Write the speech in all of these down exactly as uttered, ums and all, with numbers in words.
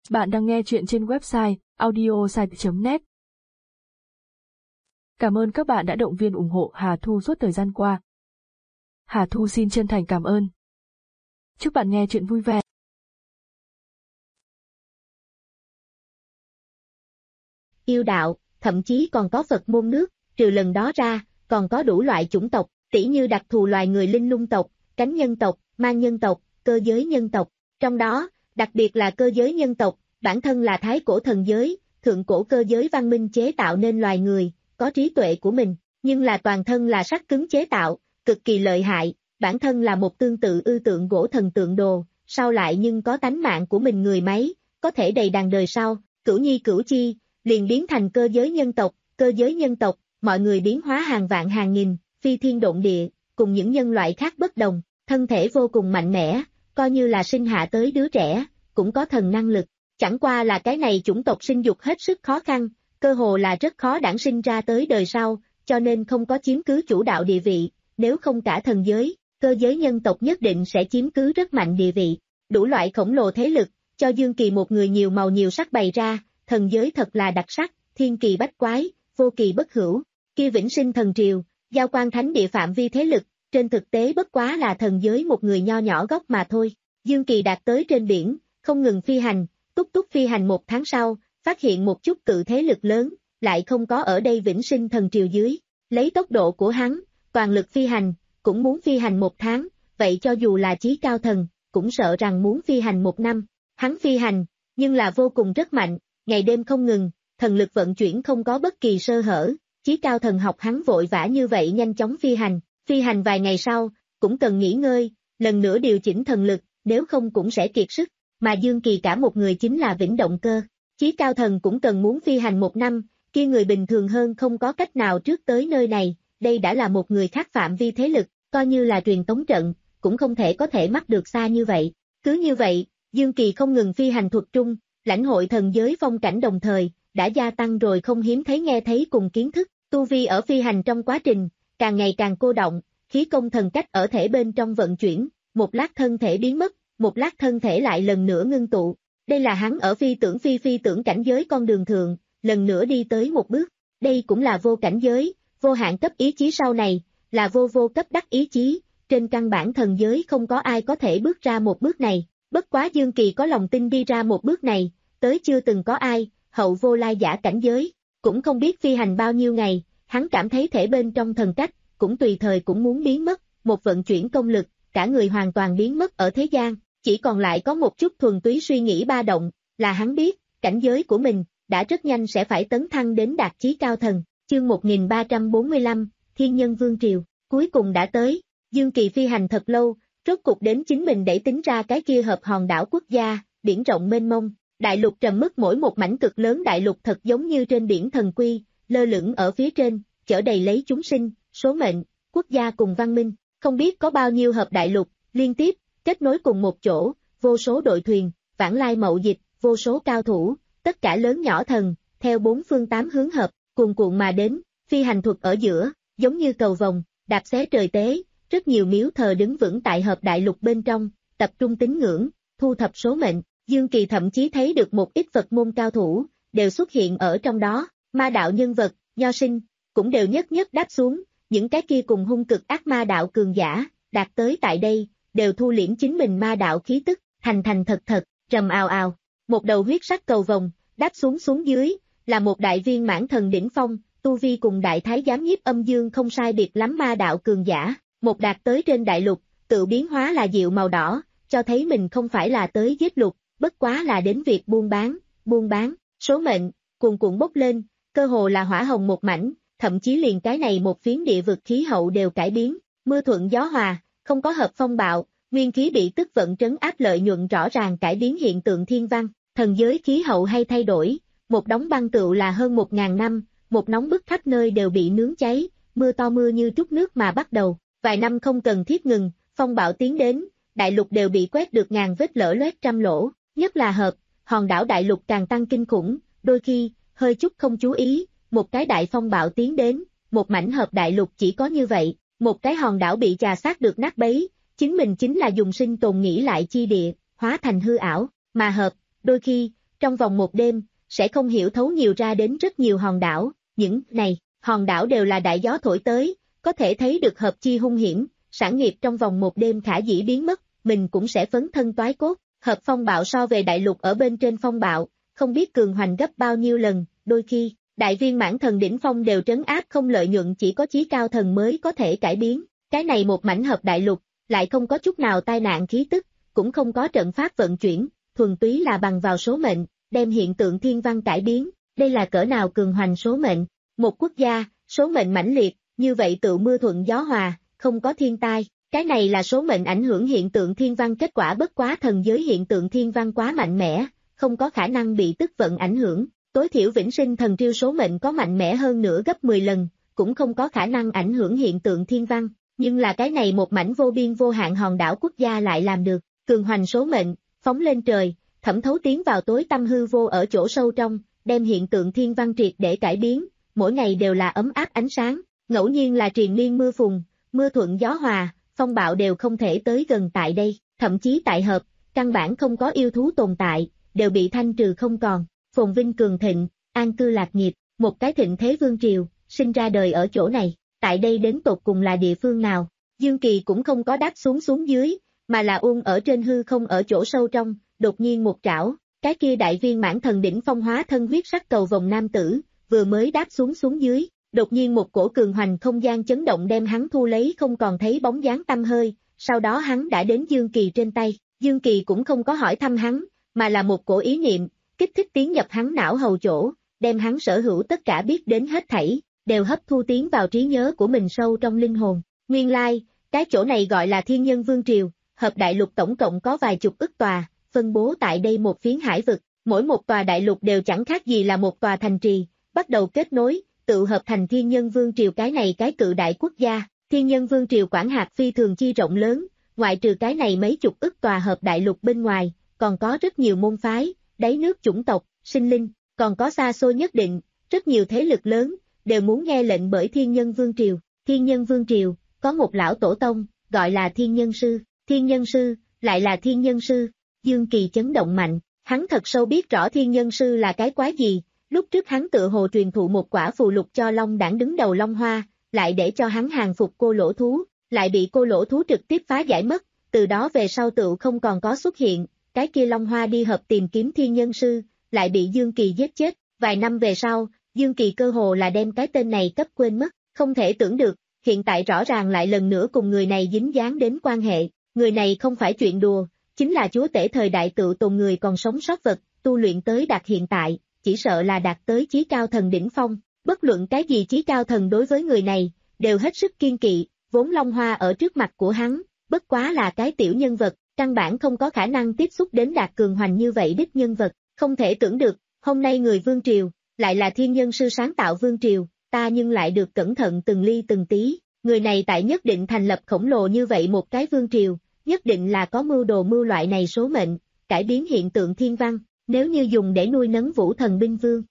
Bạn đang nghe chuyện trên website audiosite chấm net. Cảm ơn các bạn đã động viên ủng hộ Hà Thu suốt thời gian qua. Hà Thu xin chân thành cảm ơn. Chúc bạn nghe chuyện vui vẻ. Yêu đạo, thậm chí còn có Phật môn nước, trừ lần đó ra, còn có đủ loại chủng tộc, tỉ như đặc thù loài người linh lung tộc, cánh nhân tộc, mang nhân tộc, cơ giới nhân tộc. Trong đó, đặc biệt là cơ giới nhân tộc, bản thân là thái cổ thần giới, thượng cổ cơ giới văn minh chế tạo nên loài người, có trí tuệ của mình, nhưng là toàn thân là sắt cứng chế tạo, cực kỳ lợi hại, bản thân là một tương tự ư tượng gỗ thần tượng đồ, sau lại nhưng có tánh mạng của mình người máy, có thể đầy đàn đời sau, cửu nhi cửu chi, liền biến thành cơ giới nhân tộc, cơ giới nhân tộc, mọi người biến hóa hàng vạn hàng nghìn, phi thiên động địa, cùng những nhân loại khác bất đồng, thân thể vô cùng mạnh mẽ, coi như là sinh hạ tới đứa trẻ, cũng có thần năng lực, chẳng qua là cái này chủng tộc sinh dục hết sức khó khăn, cơ hồ là rất khó đản sinh ra tới đời sau, cho nên không có chiếm cứ chủ đạo địa vị, nếu không cả thần giới, cơ giới nhân tộc nhất định sẽ chiếm cứ rất mạnh địa vị, đủ loại khổng lồ thế lực, cho Dương Kỳ một người nhiều màu nhiều sắc bày ra, thần giới thật là đặc sắc, thiên kỳ bách quái, vô kỳ bất hữu, kia vĩnh sinh thần triều, giao quan thánh địa phạm vi thế lực, trên thực tế bất quá là thần giới một người nho nhỏ gốc mà thôi. Dương Kỳ đạt tới trên biển, không ngừng phi hành, túc túc phi hành một tháng sau, phát hiện một chút cự thế lực lớn, lại không có ở đây vĩnh sinh thần triều dưới, lấy tốc độ của hắn, toàn lực phi hành, cũng muốn phi hành một tháng, vậy cho dù là chí cao thần, cũng sợ rằng muốn phi hành một năm, hắn phi hành, nhưng là vô cùng rất mạnh, ngày đêm không ngừng, thần lực vận chuyển không có bất kỳ sơ hở, chí cao thần học hắn vội vã như vậy nhanh chóng phi hành, phi hành vài ngày sau, cũng cần nghỉ ngơi, lần nữa điều chỉnh thần lực, nếu không cũng sẽ kiệt sức, mà Dương Kỳ cả một người chính là vĩnh động cơ, chí cao thần cũng cần muốn phi hành một năm, kia người bình thường hơn không có cách nào trước tới nơi này, đây đã là một người khác phạm vi thế lực, coi như là truyền tống trận, cũng không thể có thể mắc được xa như vậy, cứ như vậy, Dương Kỳ không ngừng phi hành thuật trung, lãnh hội thần giới phong cảnh đồng thời, đã gia tăng rồi không hiếm thấy nghe thấy cùng kiến thức, tu vi ở phi hành trong quá trình, càng ngày càng cô động, khí công thần cách ở thể bên trong vận chuyển, một lát thân thể biến mất, một lát thân thể lại lần nữa ngưng tụ, đây là hắn ở phi tưởng phi phi tưởng cảnh giới con đường thượng, lần nữa đi tới một bước, đây cũng là vô cảnh giới, vô hạn cấp ý chí sau này, là vô vô cấp đắc ý chí, trên căn bản thần giới không có ai có thể bước ra một bước này, bất quá Dương Kỳ có lòng tin đi ra một bước này, tới chưa từng có ai, hậu vô lai giả cảnh giới, cũng không biết phi hành bao nhiêu ngày, hắn cảm thấy thể bên trong thần cách, cũng tùy thời cũng muốn biến mất, một vận chuyển công lực, cả người hoàn toàn biến mất ở thế gian, chỉ còn lại có một chút thuần túy suy nghĩ ba động, là hắn biết, cảnh giới của mình, đã rất nhanh sẽ phải tấn thăng đến đạt chí cao thần, chương một nghìn ba trăm bốn mươi lăm, Thiên Nhân Vương Triều, cuối cùng đã tới, Dương Kỳ phi hành thật lâu, rốt cục đến chính mình để tính ra cái kia hợp hòn đảo quốc gia, biển rộng mênh mông, đại lục trầm mức mỗi một mảnh cực lớn đại lục thật giống như trên biển thần quy, lơ lửng ở phía trên, chở đầy lấy chúng sinh, số mệnh, quốc gia cùng văn minh, không biết có bao nhiêu hợp đại lục, liên tiếp, kết nối cùng một chỗ, vô số đội thuyền, vãng lai mậu dịch, vô số cao thủ, tất cả lớn nhỏ thần, theo bốn phương tám hướng hợp, cuồn cuộn mà đến, phi hành thuật ở giữa, giống như cầu vồng, đạp xé trời tế, rất nhiều miếu thờ đứng vững tại hợp đại lục bên trong, tập trung tín ngưỡng, thu thập số mệnh, Dương Kỳ thậm chí thấy được một ít Phật môn cao thủ, đều xuất hiện ở trong đó, ma đạo nhân vật, nho sinh, cũng đều nhất nhất đáp xuống, những cái kia cùng hung cực ác ma đạo cường giả, đạt tới tại đây, đều thu liễm chính mình ma đạo khí tức, thành thành thật thật, trầm ào ào, một đầu huyết sắc cầu vồng, đáp xuống xuống dưới, là một đại viên mãn thần đỉnh phong, tu vi cùng đại thái giám nhiếp âm dương không sai biệt lắm ma đạo cường giả, một đạt tới trên đại lục, tự biến hóa là diệu màu đỏ, cho thấy mình không phải là tới giết lục, bất quá là đến việc buôn bán, buôn bán, số mệnh, cuồn cuộn bốc lên, cơ hồ là hỏa hồng một mảnh, thậm chí liền cái này một phiến địa vực khí hậu đều cải biến, mưa thuận gió hòa, không có hợp phong bạo, nguyên khí bị tức vận trấn áp lợi nhuận rõ ràng cải biến hiện tượng thiên văn, thần giới khí hậu hay thay đổi, một đống băng tựu là hơn một ngàn năm, một nóng bức khắp nơi đều bị nướng cháy, mưa to mưa như trút nước mà bắt đầu, vài năm không cần thiết ngừng, phong bạo tiến đến, đại lục đều bị quét được ngàn vết lở loét trăm lỗ, nhất là hợp, hòn đảo đại lục càng tăng kinh khủng, đôi khi, hơi chút không chú ý, một cái đại phong bạo tiến đến, một mảnh hợp đại lục chỉ có như vậy, một cái hòn đảo bị chà sát được nát bấy, chính mình chính là dùng sinh tồn nghĩ lại chi địa, hóa thành hư ảo, mà hợp, đôi khi, trong vòng một đêm, sẽ không hiểu thấu nhiều ra đến rất nhiều hòn đảo, những này, hòn đảo đều là đại gió thổi tới, có thể thấy được hợp chi hung hiểm, sản nghiệp trong vòng một đêm khả dĩ biến mất, mình cũng sẽ phấn thân toái cốt, hợp phong bạo so về đại lục ở bên trên phong bạo, không biết cường hoành gấp bao nhiêu lần, đôi khi, đại viên mãn thần đỉnh phong đều trấn áp không lợi nhuận chỉ có chí cao thần mới có thể cải biến, cái này một mảnh hợp đại lục, lại không có chút nào tai nạn khí tức, cũng không có trận pháp vận chuyển, thuần túy là bằng vào số mệnh, đem hiện tượng thiên văn cải biến, đây là cỡ nào cường hoành số mệnh, một quốc gia, số mệnh mãnh liệt, như vậy tự mưa thuận gió hòa, không có thiên tai, cái này là số mệnh ảnh hưởng hiện tượng thiên văn kết quả bất quá thần giới hiện tượng thiên văn quá mạnh mẽ, không có khả năng bị tức vận ảnh hưởng, tối thiểu vĩnh sinh thần triêu số mệnh có mạnh mẽ hơn nữa gấp mười lần, cũng không có khả năng ảnh hưởng hiện tượng thiên văn, nhưng là cái này một mảnh vô biên vô hạn hòn đảo quốc gia lại làm được, cường hoành số mệnh, phóng lên trời, thẩm thấu tiến vào tối tâm hư vô ở chỗ sâu trong, đem hiện tượng thiên văn triệt để cải biến, mỗi ngày đều là ấm áp ánh sáng, ngẫu nhiên là triền miên mưa phùn, mưa thuận gió hòa, phong bạo đều không thể tới gần tại đây, thậm chí tại hợp, căn bản không có yêu thú tồn tại, đều bị thanh trừ không còn, phồn vinh cường thịnh, an cư lạc nghiệp, một cái thịnh thế vương triều, sinh ra đời ở chỗ này, tại đây đến tột cùng là địa phương nào, Dương Kỳ cũng không có đáp xuống xuống dưới, mà là uông ở trên hư không ở chỗ sâu trong, đột nhiên một trảo, cái kia đại viên mãn thần đỉnh phong hóa thân huyết sắc cầu vòng nam tử, vừa mới đáp xuống xuống dưới, đột nhiên một cổ cường hoành không gian chấn động đem hắn thu lấy không còn thấy bóng dáng tăm hơi, sau đó hắn đã đến Dương Kỳ trên tay, Dương Kỳ cũng không có hỏi thăm hắn, mà là một cổ ý niệm, kích thích tiến nhập hắn não hầu chỗ, đem hắn sở hữu tất cả biết đến hết thảy, đều hấp thu tiến vào trí nhớ của mình sâu trong linh hồn. Nguyên lai, cái chỗ này gọi là Thiên Nhân Vương Triều, hợp đại lục tổng cộng có vài chục ức tòa, phân bố tại đây một phiến hải vực, mỗi một tòa đại lục đều chẳng khác gì là một tòa thành trì, bắt đầu kết nối, tự hợp thành Thiên Nhân Vương Triều cái này cái cự đại quốc gia. Thiên Nhân Vương Triều quản hạt phi thường chi rộng lớn, ngoại trừ cái này mấy chục ức tòa hợp đại lục bên ngoài, còn có rất nhiều môn phái, đáy nước chủng tộc, sinh linh, còn có xa xôi nhất định, rất nhiều thế lực lớn, đều muốn nghe lệnh bởi Thiên Nhân Vương Triều. Thiên Nhân Vương Triều, có một lão tổ tông, gọi là Thiên Nhân Sư, Thiên Nhân Sư, lại là Thiên Nhân Sư, Dương Kỳ chấn động mạnh, hắn thật sâu biết rõ Thiên Nhân Sư là cái quái gì, lúc trước hắn tự hồ truyền thụ một quả phù lục cho Long Đảng đứng đầu Long Hoa, lại để cho hắn hàng phục cô lỗ thú, lại bị cô lỗ thú trực tiếp phá giải mất, từ đó về sau tự không còn có xuất hiện, cái kia Long Hoa đi hợp tìm kiếm Thiên Nhân Sư, lại bị Dương Kỳ giết chết, vài năm về sau, Dương Kỳ cơ hồ là đem cái tên này cấp quên mất, không thể tưởng được, hiện tại rõ ràng lại lần nữa cùng người này dính dáng đến quan hệ, người này không phải chuyện đùa, chính là chúa tể thời đại tự tồn người còn sống sót vật, tu luyện tới đạt hiện tại, chỉ sợ là đạt tới chí cao thần đỉnh phong, bất luận cái gì chí cao thần đối với người này, đều hết sức kiên kỵ, vốn Long Hoa ở trước mặt của hắn, bất quá là cái tiểu nhân vật, căn bản không có khả năng tiếp xúc đến đạt cường hoành như vậy đích nhân vật, không thể tưởng được, hôm nay người Vương Triều, lại là Thiên Nhân Sư sáng tạo Vương Triều, ta nhưng lại được cẩn thận từng ly từng tí, người này tại nhất định thành lập khổng lồ như vậy một cái Vương Triều, nhất định là có mưu đồ mưu loại này số mệnh, cải biến hiện tượng thiên văn, nếu như dùng để nuôi nấng vũ thần binh vương,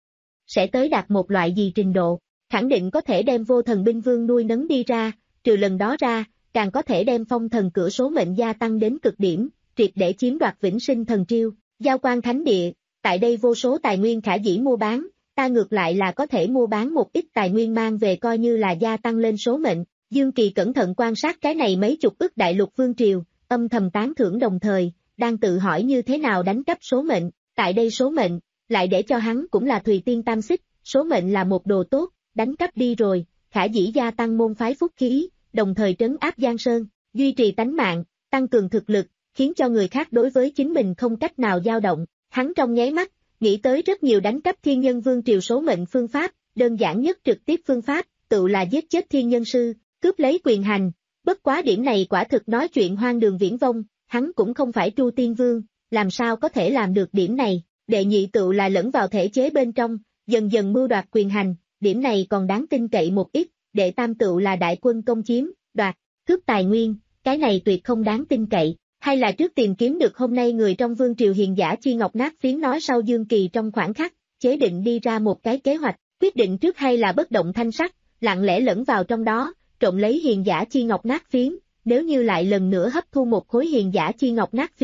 sẽ tới đạt một loại gì trình độ, khẳng định có thể đem vô thần binh vương nuôi nấng đi ra, trừ lần đó ra, càng có thể đem phong thần cửa số mệnh gia tăng đến cực điểm, triệt để chiếm đoạt vĩnh sinh thần triêu, giao quan thánh địa, tại đây vô số tài nguyên khả dĩ mua bán, ta ngược lại là có thể mua bán một ít tài nguyên mang về coi như là gia tăng lên số mệnh. Dương Kỳ cẩn thận quan sát cái này mấy chục ức đại lục vương triều, âm thầm tán thưởng đồng thời, đang tự hỏi như thế nào đánh cắp số mệnh, tại đây số mệnh, lại để cho hắn cũng là Thùy Tiên Tam Xích, số mệnh là một đồ tốt, đánh cắp đi rồi, khả dĩ gia tăng môn phái phúc khí, đồng thời trấn áp Giang Sơn, duy trì tánh mạng, tăng cường thực lực, khiến cho người khác đối với chính mình không cách nào dao động, hắn trong nháy mắt, nghĩ tới rất nhiều đánh cắp Thiên Nhân Vương Triều số mệnh phương pháp, đơn giản nhất trực tiếp phương pháp, tự là giết chết Thiên Nhân Sư, cướp lấy quyền hành, bất quá điểm này quả thực nói chuyện hoang đường viển vông, hắn cũng không phải Tru Tiên Vương, làm sao có thể làm được điểm này, đệ nhị tự là lẫn vào thể chế bên trong, dần dần mưu đoạt quyền hành, điểm này còn đáng tin cậy một ít, đệ tam tự là đại quân công chiếm, đoạt, cướp tài nguyên, cái này tuyệt không đáng tin cậy, hay là trước tìm kiếm được hôm nay người trong Vương Triều hiền giả chi ngọc nát phiến nói sau Dương Kỳ trong khoảng khắc, chế định đi ra một cái kế hoạch, quyết định trước hay là bất động thanh sắc, lặng lẽ lẫn vào trong đó, trộn lấy hiền giả chi ngọc nát phiến, nếu như lại lần nữa hấp thu một khối hiền giả chi ngọc nát phiến,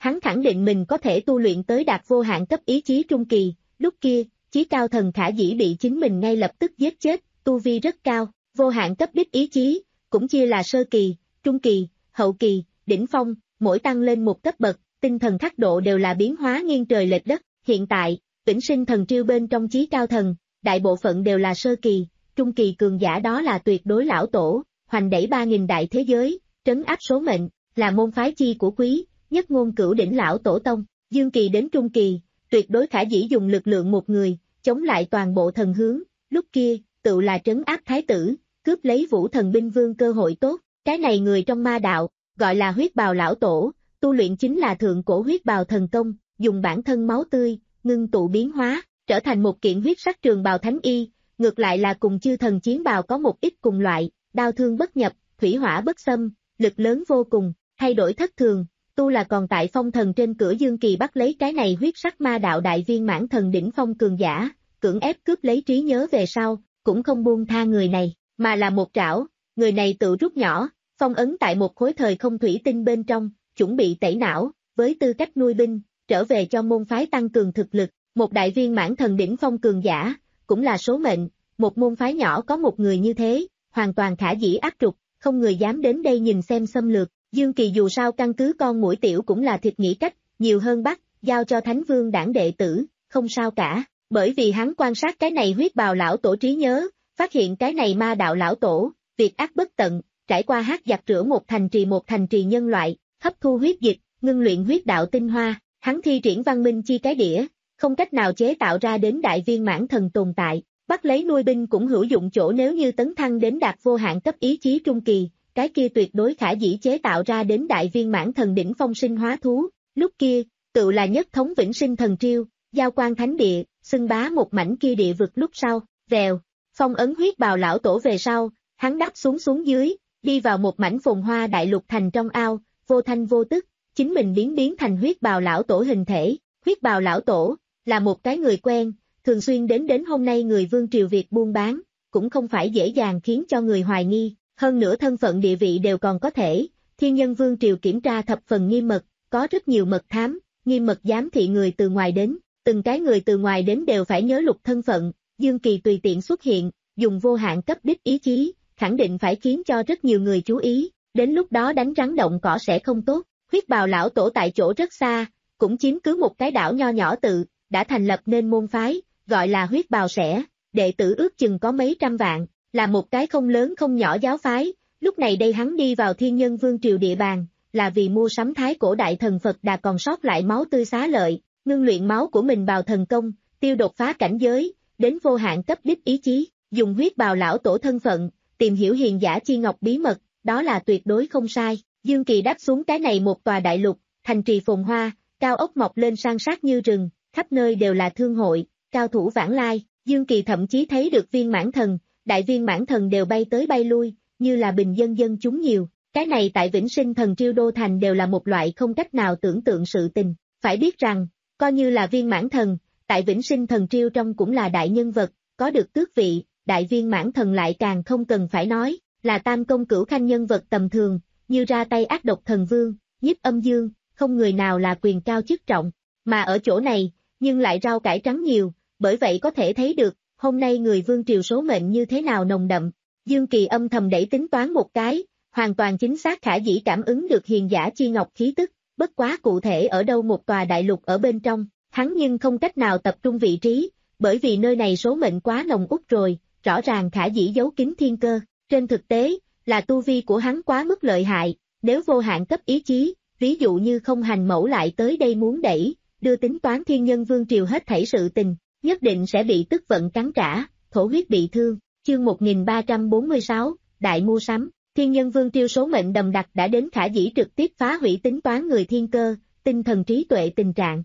hắn khẳng định mình có thể tu luyện tới đạt vô hạn cấp ý chí trung kỳ, lúc kia, chí cao thần Khả Dĩ bị chính mình ngay lập tức giết chết, tu vi rất cao, vô hạn cấp đích ý chí, cũng chia là sơ kỳ, trung kỳ, hậu kỳ, đỉnh phong, mỗi tăng lên một cấp bậc, tinh thần khắc độ đều là biến hóa nghiêng trời lệch đất, hiện tại, Vĩnh Sinh Thần Triêu bên trong chí cao thần, đại bộ phận đều là sơ kỳ, trung kỳ cường giả đó là tuyệt đối lão tổ, hoành đẩy ba nghìn đại thế giới, trấn áp số mệnh, là môn phái chi của quý, nhất ngôn cửu đỉnh lão tổ tông, dương kỳ đến trung kỳ, tuyệt đối Khả Dĩ dùng lực lượng một người, chống lại toàn bộ thần hướng, lúc kia, tự là trấn áp thái tử, cướp lấy vũ thần binh vương cơ hội tốt, cái này người trong ma đạo, gọi là huyết bào lão tổ, tu luyện chính là thượng cổ huyết bào thần công, dùng bản thân máu tươi, ngưng tụ biến hóa, trở thành một kiện huyết sắc trường bào thánh y, ngược lại là cùng chư thần chiến bào có một ít cùng loại, đao thương bất nhập, thủy hỏa bất xâm, lực lớn vô cùng, thay đổi thất thường, tu là còn tại phong thần trên cửa dương kỳ bắt lấy cái này huyết sắc ma đạo đại viên mãn thần đỉnh phong cường giả, cưỡng ép cướp lấy trí nhớ về sau, cũng không buông tha người này, mà là một trảo, người này tự rút nhỏ, phong ấn tại một khối thời không thủy tinh bên trong, chuẩn bị tẩy não, với tư cách nuôi binh, trở về cho môn phái tăng cường thực lực, một đại viên mãn thần đỉnh phong cường giả, cũng là số mệnh, một môn phái nhỏ có một người như thế, hoàn toàn Khả Dĩ áp trục, không người dám đến đây nhìn xem xâm lược, Dương Kỳ dù sao căn cứ con mũi tiểu cũng là thịt nghĩ cách, nhiều hơn bắt, giao cho Thánh Vương đảng đệ tử, không sao cả, bởi vì hắn quan sát cái này huyết bào lão tổ trí nhớ, phát hiện cái này ma đạo lão tổ, việc ác bất tận, trải qua hát giặc rửa một thành trì một thành trì nhân loại, hấp thu huyết dịch, ngưng luyện huyết đạo tinh hoa, hắn thi triển văn minh chi cái đĩa, không cách nào chế tạo ra đến đại viên mãn thần tồn tại, bắt lấy nuôi binh cũng hữu dụng chỗ nếu như tấn thăng đến đạt vô hạn cấp ý chí trung kỳ, cái kia tuyệt đối Khả Dĩ chế tạo ra đến đại viên mãn thần đỉnh phong sinh hóa thú, lúc kia, tự là nhất thống Vĩnh Sinh Thần Triêu, giao quan thánh địa, xưng bá một mảnh kia địa vực lúc sau, vèo, phong ấn huyết bào lão tổ về sau, hắn đáp xuống xuống dưới, đi vào một mảnh phồn hoa đại lục thành trong ao, vô thanh vô tức, chính mình biến biến thành huyết bào lão tổ hình thể, huyết bào lão tổ, là một cái người quen, thường xuyên đến đến hôm nay người vương triều Việt buôn bán, cũng không phải dễ dàng khiến cho người hoài nghi, hơn nữa thân phận địa vị đều còn có thể, thiên nhân vương triều kiểm tra thập phần nghiêm mật, có rất nhiều mật thám, nghiêm mật giám thị người từ ngoài đến, từng cái người từ ngoài đến đều phải nhớ lục thân phận, Dương Kỳ tùy tiện xuất hiện, dùng vô hạn cấp đích ý chí, khẳng định phải khiến cho rất nhiều người chú ý, đến lúc đó đánh rắn động cỏ sẽ không tốt, huyết bào lão tổ tại chỗ rất xa, cũng chiếm cứ một cái đảo nho nhỏ tự, đã thành lập nên môn phái, gọi là huyết bào sẻ, đệ tử ước chừng có mấy trăm vạn, là một cái không lớn không nhỏ giáo phái, lúc này đây hắn đi vào thiên nhân vương triều địa bàn, là vì mua sắm thái cổ đại thần Phật Đà còn sót lại máu tươi xá lợi, ngưng luyện máu của mình vào thần công, tiêu đột phá cảnh giới, đến vô hạn cấp đích ý chí, dùng huyết bào lão tổ thân phận, tìm hiểu hiền giả chi ngọc bí mật, đó là tuyệt đối không sai. Dương Kỳ đáp xuống cái này một tòa đại lục, thành trì phồn hoa, cao ốc mọc lên san sát như rừng, khắp nơi đều là thương hội, cao thủ vãng lai, Dương Kỳ thậm chí thấy được viên mãn thần, đại viên mãn thần đều bay tới bay lui, như là bình dân dân chúng nhiều, cái này tại Vĩnh Sinh Thần Triêu Đô Thành đều là một loại không cách nào tưởng tượng sự tình, phải biết rằng, coi như là viên mãn thần, tại Vĩnh Sinh Thần Triêu trong cũng là đại nhân vật, có được tước vị, đại viên mãn thần lại càng không cần phải nói, là tam công cửu khanh nhân vật tầm thường, như ra tay ác độc thần vương, nhiếp âm dương, không người nào là quyền cao chức trọng, mà ở chỗ này, nhưng lại rau cải trắng nhiều, bởi vậy có thể thấy được, hôm nay người vương triều số mệnh như thế nào nồng đậm. Dương Kỳ âm thầm đẩy tính toán một cái, hoàn toàn chính xác Khả Dĩ cảm ứng được hiền giả chi ngọc khí tức, bất quá cụ thể ở đâu một tòa đại lục ở bên trong, hắn nhưng không cách nào tập trung vị trí, bởi vì nơi này số mệnh quá nồng út rồi, rõ ràng Khả Dĩ giấu kín thiên cơ, trên thực tế, là tu vi của hắn quá mức lợi hại, nếu vô hạn cấp ý chí, ví dụ như không hành mẫu lại tới đây muốn đẩy, đưa tính toán thiên nhân vương triều hết thảy sự tình, nhất định sẽ bị tức vận cắn trả, thổ huyết bị thương. Chương một nghìn ba trăm bốn mươi sáu, Đại mua sắm, thiên nhân vương triều số mệnh đầm đặc đã đến Khả Dĩ trực tiếp phá hủy tính toán người thiên cơ, tinh thần trí tuệ tình trạng.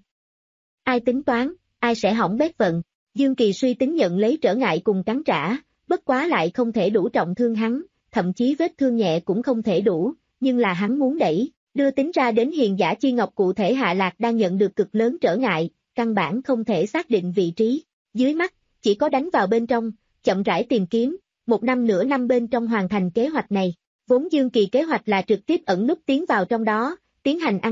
Ai tính toán, ai sẽ hỏng bét vận, Dương Kỳ suy tính nhận lấy trở ngại cùng cắn trả, bất quá lại không thể đủ trọng thương hắn, thậm chí vết thương nhẹ cũng không thể đủ, nhưng là hắn muốn đẩy, đưa tính ra đến hiền giả chi ngọc cụ thể hạ lạc đang nhận được cực lớn trở ngại, căn bản không thể xác định vị trí, dưới mắt, chỉ có đánh vào bên trong, chậm rãi tìm kiếm, một năm nửa năm bên trong hoàn thành kế hoạch này. Vốn Dương Kỳ kế hoạch là trực tiếp ẩn núp tiến vào trong đó, tiến hành ăn cắp,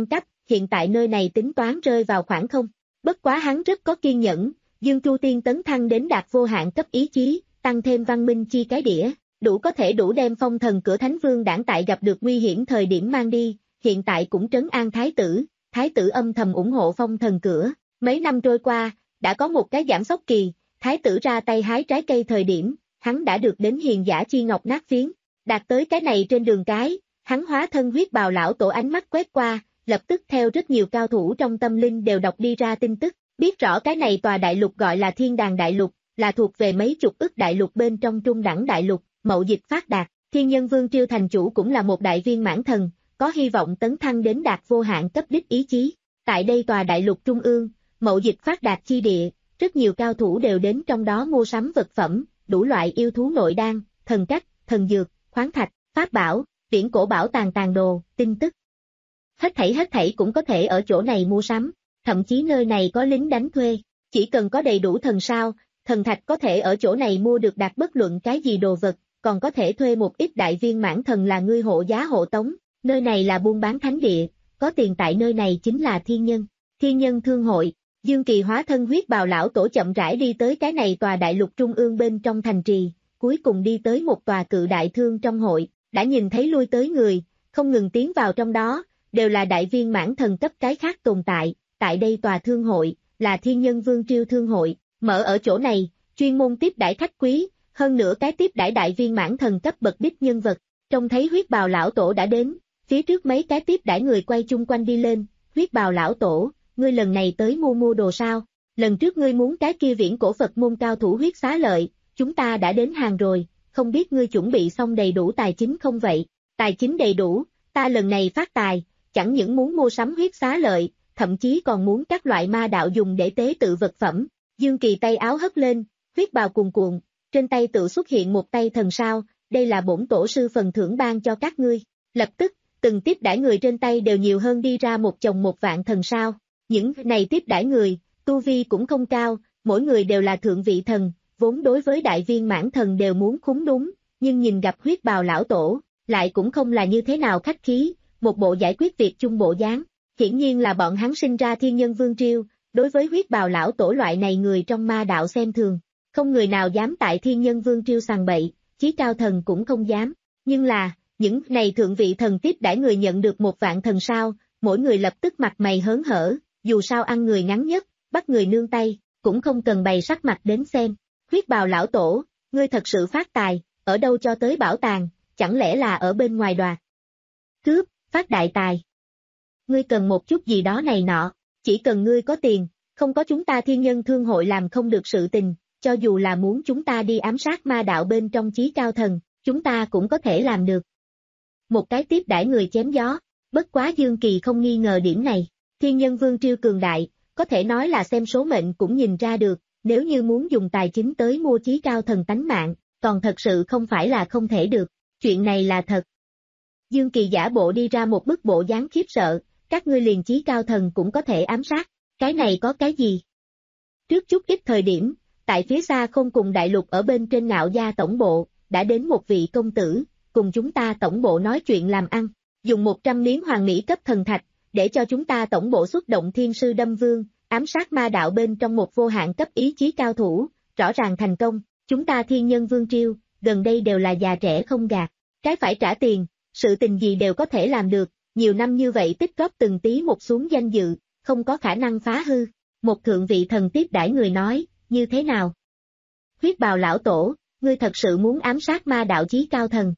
hiện tại nơi này tính toán rơi vào khoảng không. Bất quá hắn rất có kiên nhẫn, Dương Tru Tiên tấn thăng đến đạt vô hạn cấp ý chí, tăng thêm văn minh chi cái đĩa, đủ có thể đủ đem phong thần cửa Thánh Vương đảng tại gặp được nguy hiểm thời điểm mang đi, hiện tại cũng trấn an thái tử, thái tử âm thầm ủng hộ phong thần cửa. Mấy năm trôi qua, đã có một cái giảm sốc kỳ, thái tử ra tay hái trái cây thời điểm, hắn đã được đến hiền giả chi ngọc nát phiến. Đạt tới cái này trên đường cái, hắn hóa thân huyết bào lão tổ ánh mắt quét qua, lập tức theo rất nhiều cao thủ trong tâm linh đều đọc đi ra tin tức, biết rõ cái này tòa đại lục gọi là Thiên Đàng Đại Lục, là thuộc về mấy chục ức đại lục bên trong trung đẳng đại lục, mậu dịch phát đạt, Thiên Nhân Vương Triêu thành chủ cũng là một đại viên mãn thần, có hy vọng tấn thăng đến đạt vô hạn cấp đích ý chí. Tại đây tòa đại lục trung ương, mậu dịch phát đạt chi địa, rất nhiều cao thủ đều đến trong đó mua sắm vật phẩm, đủ loại yêu thú nội đan, thần cách, thần dược, khoáng thạch, pháp bảo, viễn cổ bảo tàng tàng đồ, tin tức. Hết thảy hết thảy cũng có thể ở chỗ này mua sắm, thậm chí nơi này có lính đánh thuê, chỉ cần có đầy đủ thần sao, thần thạch có thể ở chỗ này mua được đạt bất luận cái gì đồ vật, còn có thể thuê một ít đại viên mãn thần là ngươi hộ giá hộ tống, nơi này là buôn bán thánh địa, có tiền tại nơi này chính là thiên nhân, thiên nhân thương hội. Dương Kỳ hóa thân huyết bào lão tổ chậm rãi đi tới cái này tòa đại lục trung ương bên trong thành trì, cuối cùng đi tới một tòa cự đại thương trong hội, đã nhìn thấy lui tới người, không ngừng tiến vào trong đó, đều là đại viên mãn thần cấp cái khác tồn tại, tại đây tòa thương hội, là Thiên Nhân Vương Triêu thương hội, mở ở chỗ này, chuyên môn tiếp đãi khách quý, hơn nữa cái tiếp đãi đại viên mãn thần cấp bậc đích nhân vật, trông thấy huyết bào lão tổ đã đến, phía trước mấy cái tiếp đãi người quay chung quanh đi lên, huyết bào lão tổ, ngươi lần này tới mua mua đồ sao, lần trước ngươi muốn cái kia viễn cổ Phật môn cao thủ huyết xá lợi, chúng ta đã đến hàng rồi, không biết ngươi chuẩn bị xong đầy đủ tài chính không vậy, tài chính đầy đủ, ta lần này phát tài, chẳng những muốn mua sắm huyết xá lợi, thậm chí còn muốn các loại ma đạo dùng để tế tự vật phẩm. Dương Kỳ tay áo hất lên, huyết bào cuồn cuộn, trên tay tự xuất hiện một tay thần sao, đây là bổn tổ sư phần thưởng ban cho các ngươi. Lập tức, từng tiếp đãi người trên tay đều nhiều hơn đi ra một chồng một vạn thần sao. Những này tiếp đãi người, tu vi cũng không cao, mỗi người đều là thượng vị thần, vốn đối với đại viên mãn thần đều muốn khúng đúng, nhưng nhìn gặp huyết bào lão tổ, lại cũng không là như thế nào khách khí, một bộ giải quyết việc chung bộ dáng. Hiển nhiên là bọn hắn sinh ra Thiên Nhân Vương Triêu, đối với huyết bào lão tổ loại này người trong ma đạo xem thường, không người nào dám tại Thiên Nhân Vương Triêu sằng bậy, chí cao thần cũng không dám, nhưng là, những này thượng vị thần tiếp đãi người nhận được một vạn thần sao, mỗi người lập tức mặt mày hớn hở, dù sao ăn người ngắn nhất, bắt người nương tay, cũng không cần bày sắc mặt đến xem. Huyết bào lão tổ, ngươi thật sự phát tài, ở đâu cho tới bảo tàng, chẳng lẽ là ở bên ngoài đoạt cướp, phát đại tài. Ngươi cần một chút gì đó này nọ, chỉ cần ngươi có tiền, không có chúng ta Thiên Nhân Thương hội làm không được sự tình, cho dù là muốn chúng ta đi ám sát ma đạo bên trong chí cao thần, chúng ta cũng có thể làm được. Một cái tiếp đãi người chém gió, bất quá Dương Kỳ không nghi ngờ điểm này, Thiên Nhân Vương Triêu cường đại, có thể nói là xem số mệnh cũng nhìn ra được, nếu như muốn dùng tài chính tới mua chí cao thần tánh mạng, còn thật sự không phải là không thể được, chuyện này là thật. Dương Kỳ giả bộ đi ra một bức bộ dáng khiếp sợ, các ngươi liền chí cao thần cũng có thể ám sát, cái này có cái gì? Trước chút ít thời điểm, tại phía xa Khôn Cùng đại lục ở bên trên Ngạo Gia tổng bộ, đã đến một vị công tử, cùng chúng ta tổng bộ nói chuyện làm ăn, dùng một trăm miếng hoàng mỹ cấp thần thạch, để cho chúng ta tổng bộ xuất động thiên sư đâm vương, ám sát ma đạo bên trong một vô hạn cấp ý chí cao thủ, rõ ràng thành công, chúng ta Thiên Nhân Vương Triêu, gần đây đều là già trẻ không gạt, cái phải trả tiền, sự tình gì đều có thể làm được, nhiều năm như vậy tích góp từng tí một xuống danh dự, không có khả năng phá hư. Một thượng vị thần tiếp đãi người nói, như thế nào? Huyết bào lão tổ, ngươi thật sự muốn ám sát ma đạo chí cao thần.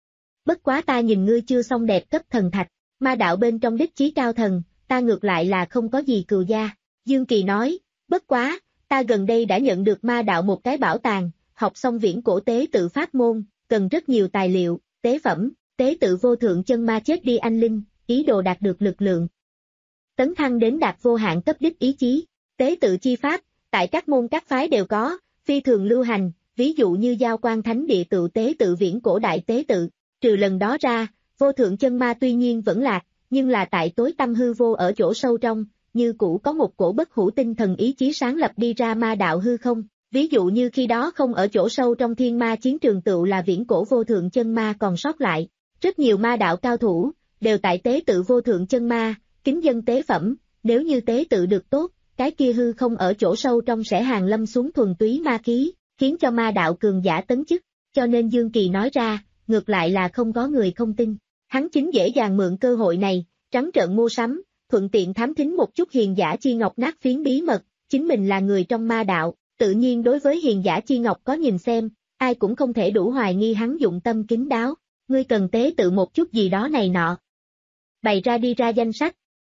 Bất quá ta nhìn ngươi chưa xong đẹp cấp thần thạch, ma đạo bên trong đích chí cao thần, ta ngược lại là không có gì cừu gia. Dương Kỳ nói, bất quá, ta gần đây đã nhận được ma đạo một cái bảo tàng, học xong viễn cổ tế tự pháp môn, cần rất nhiều tài liệu, tế phẩm, tế tự vô thượng chân ma chết đi anh linh, ý đồ đạt được lực lượng. Tấn thăng đến đạt vô hạn cấp đích ý chí, tế tự chi pháp, tại các môn các phái đều có, phi thường lưu hành, ví dụ như Giao Quan Thánh địa tự tế tự viễn cổ đại tế tự, trừ lần đó ra, vô thượng chân ma tuy nhiên vẫn lạc, nhưng là tại tối tâm hư vô ở chỗ sâu trong, như cũ có một cổ bất hủ tinh thần ý chí sáng lập đi ra ma đạo hư không, ví dụ như khi đó không ở chỗ sâu trong thiên ma chiến trường tựu là viễn cổ vô thượng chân ma còn sót lại, rất nhiều ma đạo cao thủ, đều tại tế tự vô thượng chân ma, kính dân tế phẩm, nếu như tế tự được tốt, cái kia hư không ở chỗ sâu trong sẽ hàng lâm xuống thuần túy ma khí, khiến cho ma đạo cường giả tấn chức, cho nên Dương Kỳ nói ra, ngược lại là không có người không tin. Hắn chính dễ dàng mượn cơ hội này, trắng trợn mua sắm, thuận tiện thám thính một chút hiền giả chi ngọc nát phiến bí mật, chính mình là người trong ma đạo, tự nhiên đối với hiền giả chi ngọc có nhìn xem, ai cũng không thể đủ hoài nghi hắn dụng tâm kín đáo, ngươi cần tế tự một chút gì đó này nọ. Bày ra đi ra danh sách.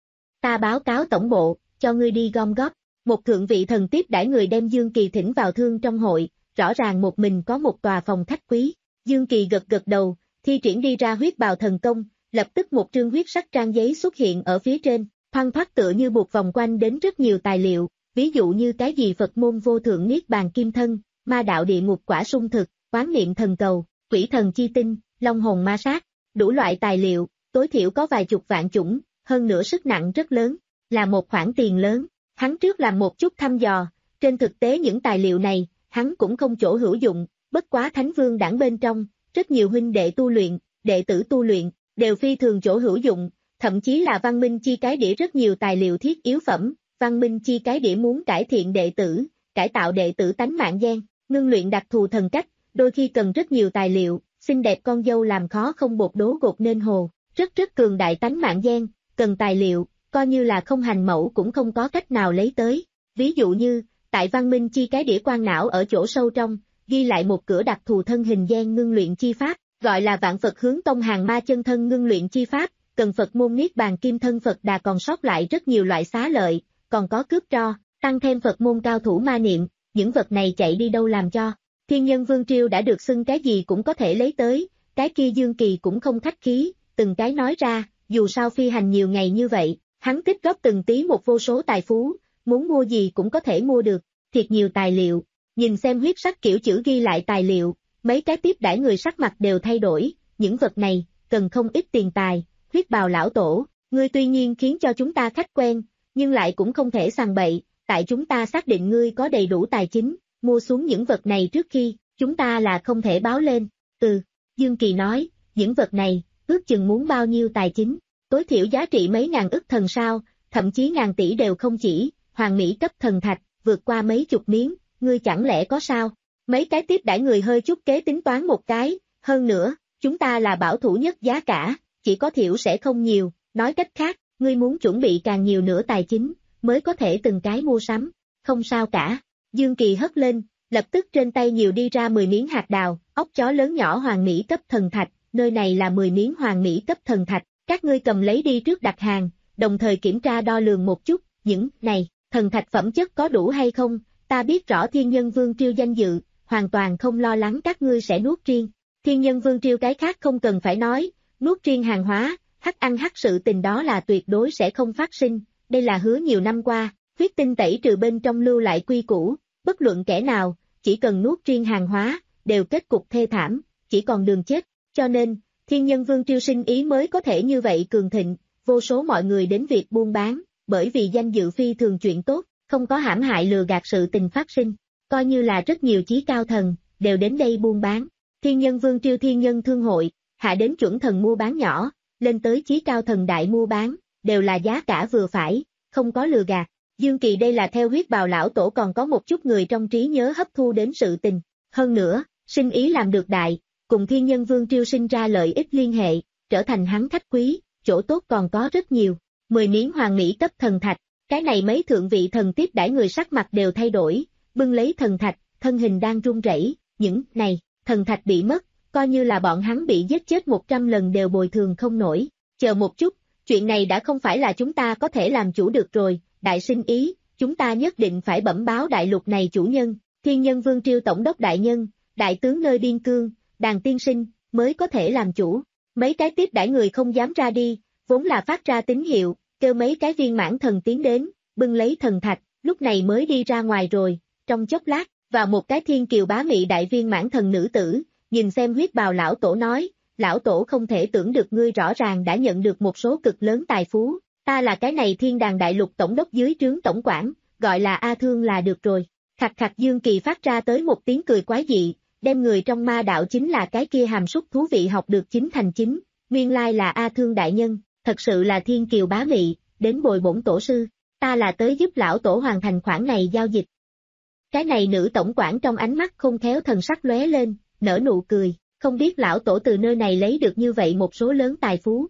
Ta báo cáo tổng bộ, cho ngươi đi gom góp, một thượng vị thần tiếp đãi người đem Dương Kỳ thỉnh vào thương trong hội, rõ ràng một mình có một tòa phòng khách quý, Dương Kỳ gật gật đầu, thi triển đi ra huyết bào thần công, lập tức một trương huyết sắc trang giấy xuất hiện ở phía trên, thoăn thoắt tựa như buộc vòng quanh đến rất nhiều tài liệu, ví dụ như cái gì Phật môn vô thượng niết bàn kim thân, ma đạo địa ngục quả sung thực, quán niệm thần cầu, quỷ thần chi tinh, long hồn ma sát, đủ loại tài liệu, tối thiểu có vài chục vạn chủng, hơn nữa sức nặng rất lớn, là một khoản tiền lớn. Hắn trước làm một chút thăm dò, trên thực tế những tài liệu này, hắn cũng không chỗ hữu dụng, bất quá Thánh Vương đảng bên trong, rất nhiều huynh đệ tu luyện, đệ tử tu luyện, đều phi thường chỗ hữu dụng, thậm chí là văn minh chi cái đĩa rất nhiều tài liệu thiết yếu phẩm, văn minh chi cái đĩa muốn cải thiện đệ tử, cải tạo đệ tử tánh mạng gen, ngưng luyện đặc thù thần cách, đôi khi cần rất nhiều tài liệu, xinh đẹp con dâu làm khó không bột đố gột nên hồ, rất rất cường đại tánh mạng gen, cần tài liệu, coi như là không hành mẫu cũng không có cách nào lấy tới. Ví dụ như, tại văn minh chi cái đĩa quan não ở chỗ sâu trong, ghi lại một cửa đặc thù thân hình gen ngưng luyện chi pháp, gọi là vạn Phật hướng tông hàng ma chân thân ngưng luyện chi pháp, cần Phật môn niết bàn kim thân Phật đà còn sót lại rất nhiều loại xá lợi, còn có cướp tro, tăng thêm Phật môn cao thủ ma niệm, những vật này chạy đi đâu làm cho. Thiên Nhân Vương Triều đã được xưng cái gì cũng có thể lấy tới, cái kia Dương Kỳ cũng không khách khí, từng cái nói ra, dù sao phi hành nhiều ngày như vậy, hắn tích góp từng tí một vô số tài phú, muốn mua gì cũng có thể mua được, thiệt nhiều tài liệu, nhìn xem huyết sắc kiểu chữ ghi lại tài liệu, mấy cái tiếp đãi người sắc mặt đều thay đổi, những vật này, cần không ít tiền tài, huyết bào lão tổ, ngươi tuy nhiên khiến cho chúng ta khách quen, nhưng lại cũng không thể sằng bậy, tại chúng ta xác định ngươi có đầy đủ tài chính, mua xuống những vật này trước khi, chúng ta là không thể báo lên, ừ, Dương Kỳ nói, những vật này, ước chừng muốn bao nhiêu tài chính, tối thiểu giá trị mấy ngàn ức thần sao, thậm chí ngàn tỷ đều không chỉ, hoàng mỹ cấp thần thạch, vượt qua mấy chục miếng, ngươi chẳng lẽ có sao? Mấy cái tiếp đãi người hơi chút kế tính toán một cái, hơn nữa, chúng ta là bảo thủ nhất giá cả, chỉ có thiểu sẽ không nhiều, nói cách khác, ngươi muốn chuẩn bị càng nhiều nữa tài chính, mới có thể từng cái mua sắm, không sao cả. Dương Kỳ hất lên, lập tức trên tay nhiều đi ra mười miếng hạt đào, ốc chó lớn nhỏ hoàng mỹ cấp thần thạch, nơi này là mười miếng hoàng mỹ cấp thần thạch, các ngươi cầm lấy đi trước đặt hàng, đồng thời kiểm tra đo lường một chút, những này, thần thạch phẩm chất có đủ hay không, ta biết rõ Thiên Nhân Vương Triều danh dự, hoàn toàn không lo lắng các ngươi sẽ nuốt riêng. Thiên Nhân Vương Triều cái khác không cần phải nói, nuốt riêng hàng hóa, hắc ăn hắc sự tình đó là tuyệt đối sẽ không phát sinh, đây là hứa nhiều năm qua, huyết tinh tẩy trừ bên trong lưu lại quy củ, bất luận kẻ nào, chỉ cần nuốt riêng hàng hóa, đều kết cục thê thảm, chỉ còn đường chết, cho nên, Thiên Nhân Vương Triều sinh ý mới có thể như vậy cường thịnh, vô số mọi người đến việc buôn bán, bởi vì danh dự phi thường chuyện tốt, không có hãm hại lừa gạt sự tình phát sinh, coi như là rất nhiều chí cao thần, đều đến đây buôn bán. Thiên Nhân Vương Triều Thiên Nhân Thương Hội, hạ đến chuẩn thần mua bán nhỏ, lên tới chí cao thần đại mua bán, đều là giá cả vừa phải, không có lừa gạt. Dương Kỳ đây là theo huyết bào lão tổ còn có một chút người trong trí nhớ hấp thu đến sự tình, hơn nữa, sinh ý làm được đại, cùng Thiên Nhân Vương Triều sinh ra lợi ích liên hệ, trở thành hắn khách quý, chỗ tốt còn có rất nhiều. Mười miếng hoàng mỹ cấp thần thạch, cái này mấy thượng vị thần tiếp đãi người sắc mặt đều thay đổi, bưng lấy thần thạch, thân hình đang run rẩy, những này, thần thạch bị mất, coi như là bọn hắn bị giết chết một trăm lần đều bồi thường không nổi. Chờ một chút, chuyện này đã không phải là chúng ta có thể làm chủ được rồi, đại sinh ý, chúng ta nhất định phải bẩm báo đại lục này chủ nhân, Thiên Nhân Vương Triều tổng đốc đại nhân, đại tướng nơi biên cương, Đàn tiên sinh, mới có thể làm chủ. Mấy cái tiếp đãi người không dám ra đi, vốn là phát ra tín hiệu, kêu mấy cái viên mãn thần tiến đến, bưng lấy thần thạch, lúc này mới đi ra ngoài rồi, trong chốc lát, và một cái thiên kiều bá mị đại viên mãn thần nữ tử, nhìn xem huyết bào lão tổ nói, lão tổ không thể tưởng được ngươi rõ ràng đã nhận được một số cực lớn tài phú, ta là cái này thiên đàn đại lục tổng đốc dưới trướng tổng quản, gọi là A Thương là được rồi. Khặt khặt Dương Kỳ phát ra tới một tiếng cười quái dị, đem người trong ma đạo chính là cái kia hàm súc thú vị học được chính thành chính, nguyên lai là A Thương đại nhân, thật sự là thiên kiều bá mị, đến bồi bổn tổ sư, ta là tới giúp lão tổ hoàn thành khoản này giao dịch. Cái này nữ tổng quản trong ánh mắt không khéo thần sắc lóe lên, nở nụ cười, không biết lão tổ từ nơi này lấy được như vậy một số lớn tài phú.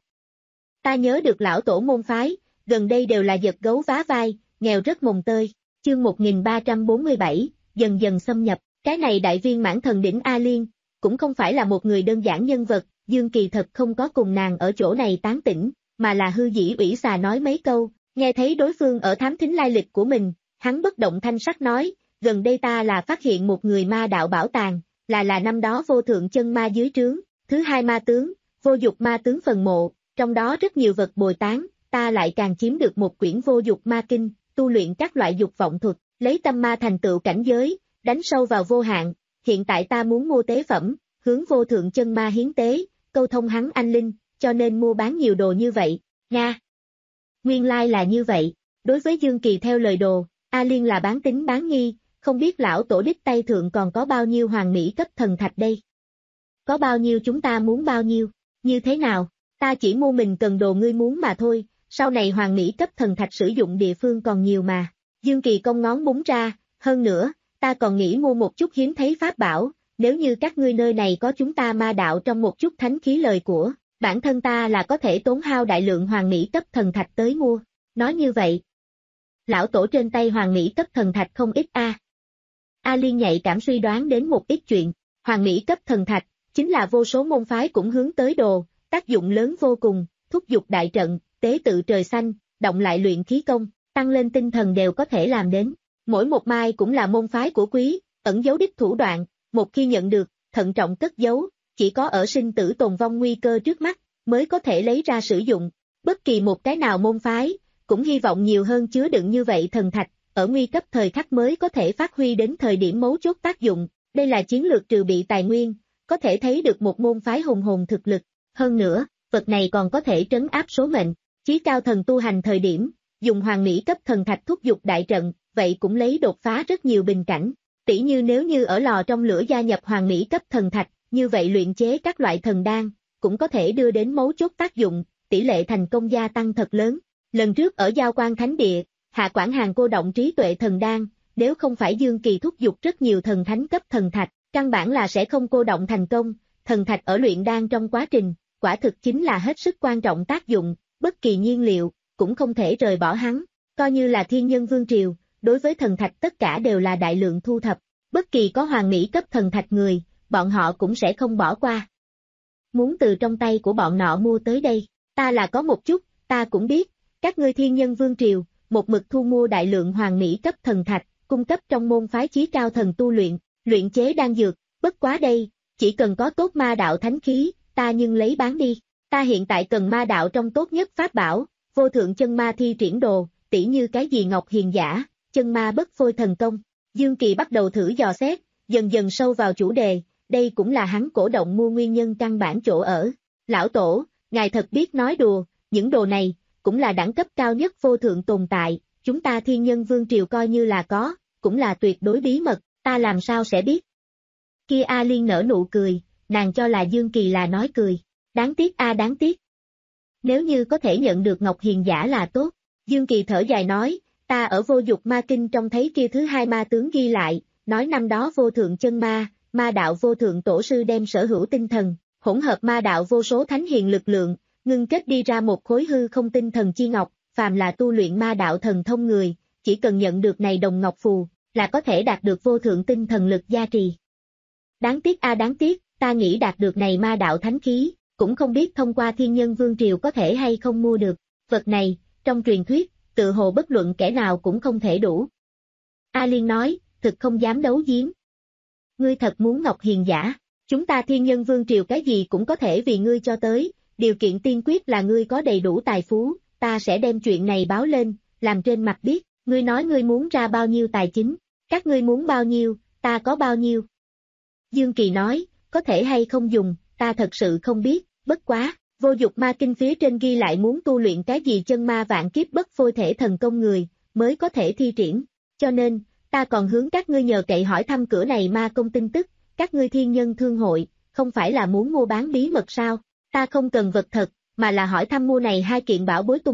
Ta nhớ được lão tổ môn phái, gần đây đều là giật gấu vá vai, nghèo rất mồng tơi, chương một nghìn ba trăm bốn mươi bảy, dần dần xâm nhập, cái này đại viên mãn thần đỉnh A Liên, cũng không phải là một người đơn giản nhân vật, Dương Kỳ thật không có cùng nàng ở chỗ này tán tỉnh, mà là hư dĩ ủy xà nói mấy câu, nghe thấy đối phương ở thám thính lai lịch của mình, hắn bất động thanh sắc nói, gần đây ta là phát hiện một người ma đạo bảo tàng, là là năm đó vô thượng chân ma dưới trướng, thứ hai ma tướng, vô dục ma tướng phần mộ, trong đó rất nhiều vật bồi tán, ta lại càng chiếm được một quyển vô dục ma kinh, tu luyện các loại dục vọng thuật, lấy tâm ma thành tựu cảnh giới, đánh sâu vào vô hạn, hiện tại ta muốn mua tế phẩm, hướng vô thượng chân ma hiến tế, câu thông hắn anh linh, cho nên mua bán nhiều đồ như vậy, nha. Nguyên lai là như vậy, đối với Dương Kỳ theo lời đồ, A Liên là bán tín bán nghi, không biết lão tổ đích tay thượng còn có bao nhiêu hoàng mỹ cấp thần thạch đây. Có bao nhiêu chúng ta muốn bao nhiêu, như thế nào, ta chỉ mua mình cần đồ ngươi muốn mà thôi, sau này hoàng mỹ cấp thần thạch sử dụng địa phương còn nhiều mà. Dương Kỳ cong ngón búng ra, hơn nữa, ta còn nghĩ mua một chút hiếm thấy pháp bảo, nếu như các ngươi nơi này có chúng ta ma đạo trong một chút thánh khí lời của, bản thân ta là có thể tốn hao đại lượng hoàng mỹ cấp thần thạch tới mua. Nói như vậy, lão tổ trên tay hoàng mỹ cấp thần thạch không ít a. À. A Liên nhạy cảm suy đoán đến một ít chuyện, hoàng mỹ cấp thần thạch, chính là vô số môn phái cũng hướng tới đồ, tác dụng lớn vô cùng, thúc giục đại trận, tế tự trời xanh, động lại luyện khí công, tăng lên tinh thần đều có thể làm đến. Mỗi một mai cũng là môn phái của quý, ẩn dấu đích thủ đoạn, một khi nhận được, thận trọng cất giấu, chỉ có ở sinh tử tồn vong nguy cơ trước mắt, mới có thể lấy ra sử dụng. Bất kỳ một cái nào môn phái, cũng hy vọng nhiều hơn chứa đựng như vậy thần thạch, ở nguy cấp thời khắc mới có thể phát huy đến thời điểm mấu chốt tác dụng. Đây là chiến lược trừ bị tài nguyên, có thể thấy được một môn phái hùng hồn thực lực. Hơn nữa, vật này còn có thể trấn áp số mệnh, chí cao thần tu hành thời điểm, dùng hoàng mỹ cấp thần thạch thúc giục đại trận, vậy cũng lấy đột phá rất nhiều bình cảnh. Tỷ như nếu như ở lò trong lửa gia nhập hoàng mỹ cấp thần thạch, như vậy luyện chế các loại thần đan, cũng có thể đưa đến mấu chốt tác dụng, tỷ lệ thành công gia tăng thật lớn. Lần trước ở Giao Quan Thánh Địa, Hạ Quảng Hàng cô động trí tuệ thần đan, nếu không phải Dương Kỳ thúc giục rất nhiều thần thánh cấp thần thạch, căn bản là sẽ không cô động thành công. Thần thạch ở luyện đan trong quá trình, quả thực chính là hết sức quan trọng tác dụng, bất kỳ nhiên liệu, cũng không thể rời bỏ hắn. Coi như là thiên nhân vương triều, đối với thần thạch tất cả đều là đại lượng thu thập, bất kỳ có hoàng mỹ cấp thần thạch người, bọn họ cũng sẽ không bỏ qua. Muốn từ trong tay của bọn nọ mua tới đây, ta là có một chút, ta cũng biết, các ngươi thiên nhân vương triều, một mực thu mua đại lượng hoàng mỹ cấp thần thạch, cung cấp trong môn phái chí cao thần tu luyện, luyện chế đan dược, bất quá đây, chỉ cần có tốt ma đạo thánh khí, ta nhưng lấy bán đi, ta hiện tại cần ma đạo trong tốt nhất pháp bảo, vô thượng chân ma thi triển đồ, tỉ như cái gì ngọc hiền giả, chân ma bất phôi thần công. Dương Kỳ bắt đầu thử dò xét, dần dần sâu vào chủ đề, đây cũng là hắn cổ động mua nguyên nhân căn bản chỗ ở. Lão tổ, ngài thật biết nói đùa, những đồ này, cũng là đẳng cấp cao nhất vô thượng tồn tại, chúng ta thiên nhân vương triều coi như là có, cũng là tuyệt đối bí mật, ta làm sao sẽ biết. Kia A Liên nở nụ cười, nàng cho là Dương Kỳ là nói cười, đáng tiếc a đáng tiếc. Nếu như có thể nhận được ngọc hiền giả là tốt, Dương Kỳ thở dài nói, ta ở vô dục ma kinh trong thấy kia thứ hai ma tướng ghi lại, nói năm đó vô thượng chân ma, ma đạo vô thượng tổ sư đem sở hữu tinh thần, hỗn hợp ma đạo vô số thánh hiền lực lượng, ngưng kết đi ra một khối hư không tinh thần chi ngọc, phàm là tu luyện ma đạo thần thông người, chỉ cần nhận được này đồng ngọc phù, là có thể đạt được vô thượng tinh thần lực gia trì. Đáng tiếc a đáng tiếc, ta nghĩ đạt được này ma đạo thánh khí, cũng không biết thông qua thiên nhân vương triều có thể hay không mua được, vật này, trong truyền thuyết, tự hồ bất luận kẻ nào cũng không thể đủ. A Liên nói, thực không dám đấu giếm. Ngươi thật muốn ngọc hiền giả, chúng ta thiên nhân vương triều cái gì cũng có thể vì ngươi cho tới, điều kiện tiên quyết là ngươi có đầy đủ tài phú, ta sẽ đem chuyện này báo lên, làm trên mặt biết, ngươi nói ngươi muốn ra bao nhiêu tài chính, các ngươi muốn bao nhiêu, ta có bao nhiêu. Dương Kỳ nói, có thể hay không dùng, ta thật sự không biết, bất quá, vô dục ma kinh phía trên ghi lại muốn tu luyện cái gì chân ma vạn kiếp bất phôi thể thần công người, mới có thể thi triển, cho nên, ta còn hướng các ngươi nhờ cậy hỏi thăm cửa này ma công tin tức, các ngươi thiên nhân thương hội, không phải là muốn mua bán bí mật sao, ta không cần vật thật, mà là hỏi thăm mua này hai kiện bảo bối tung tích,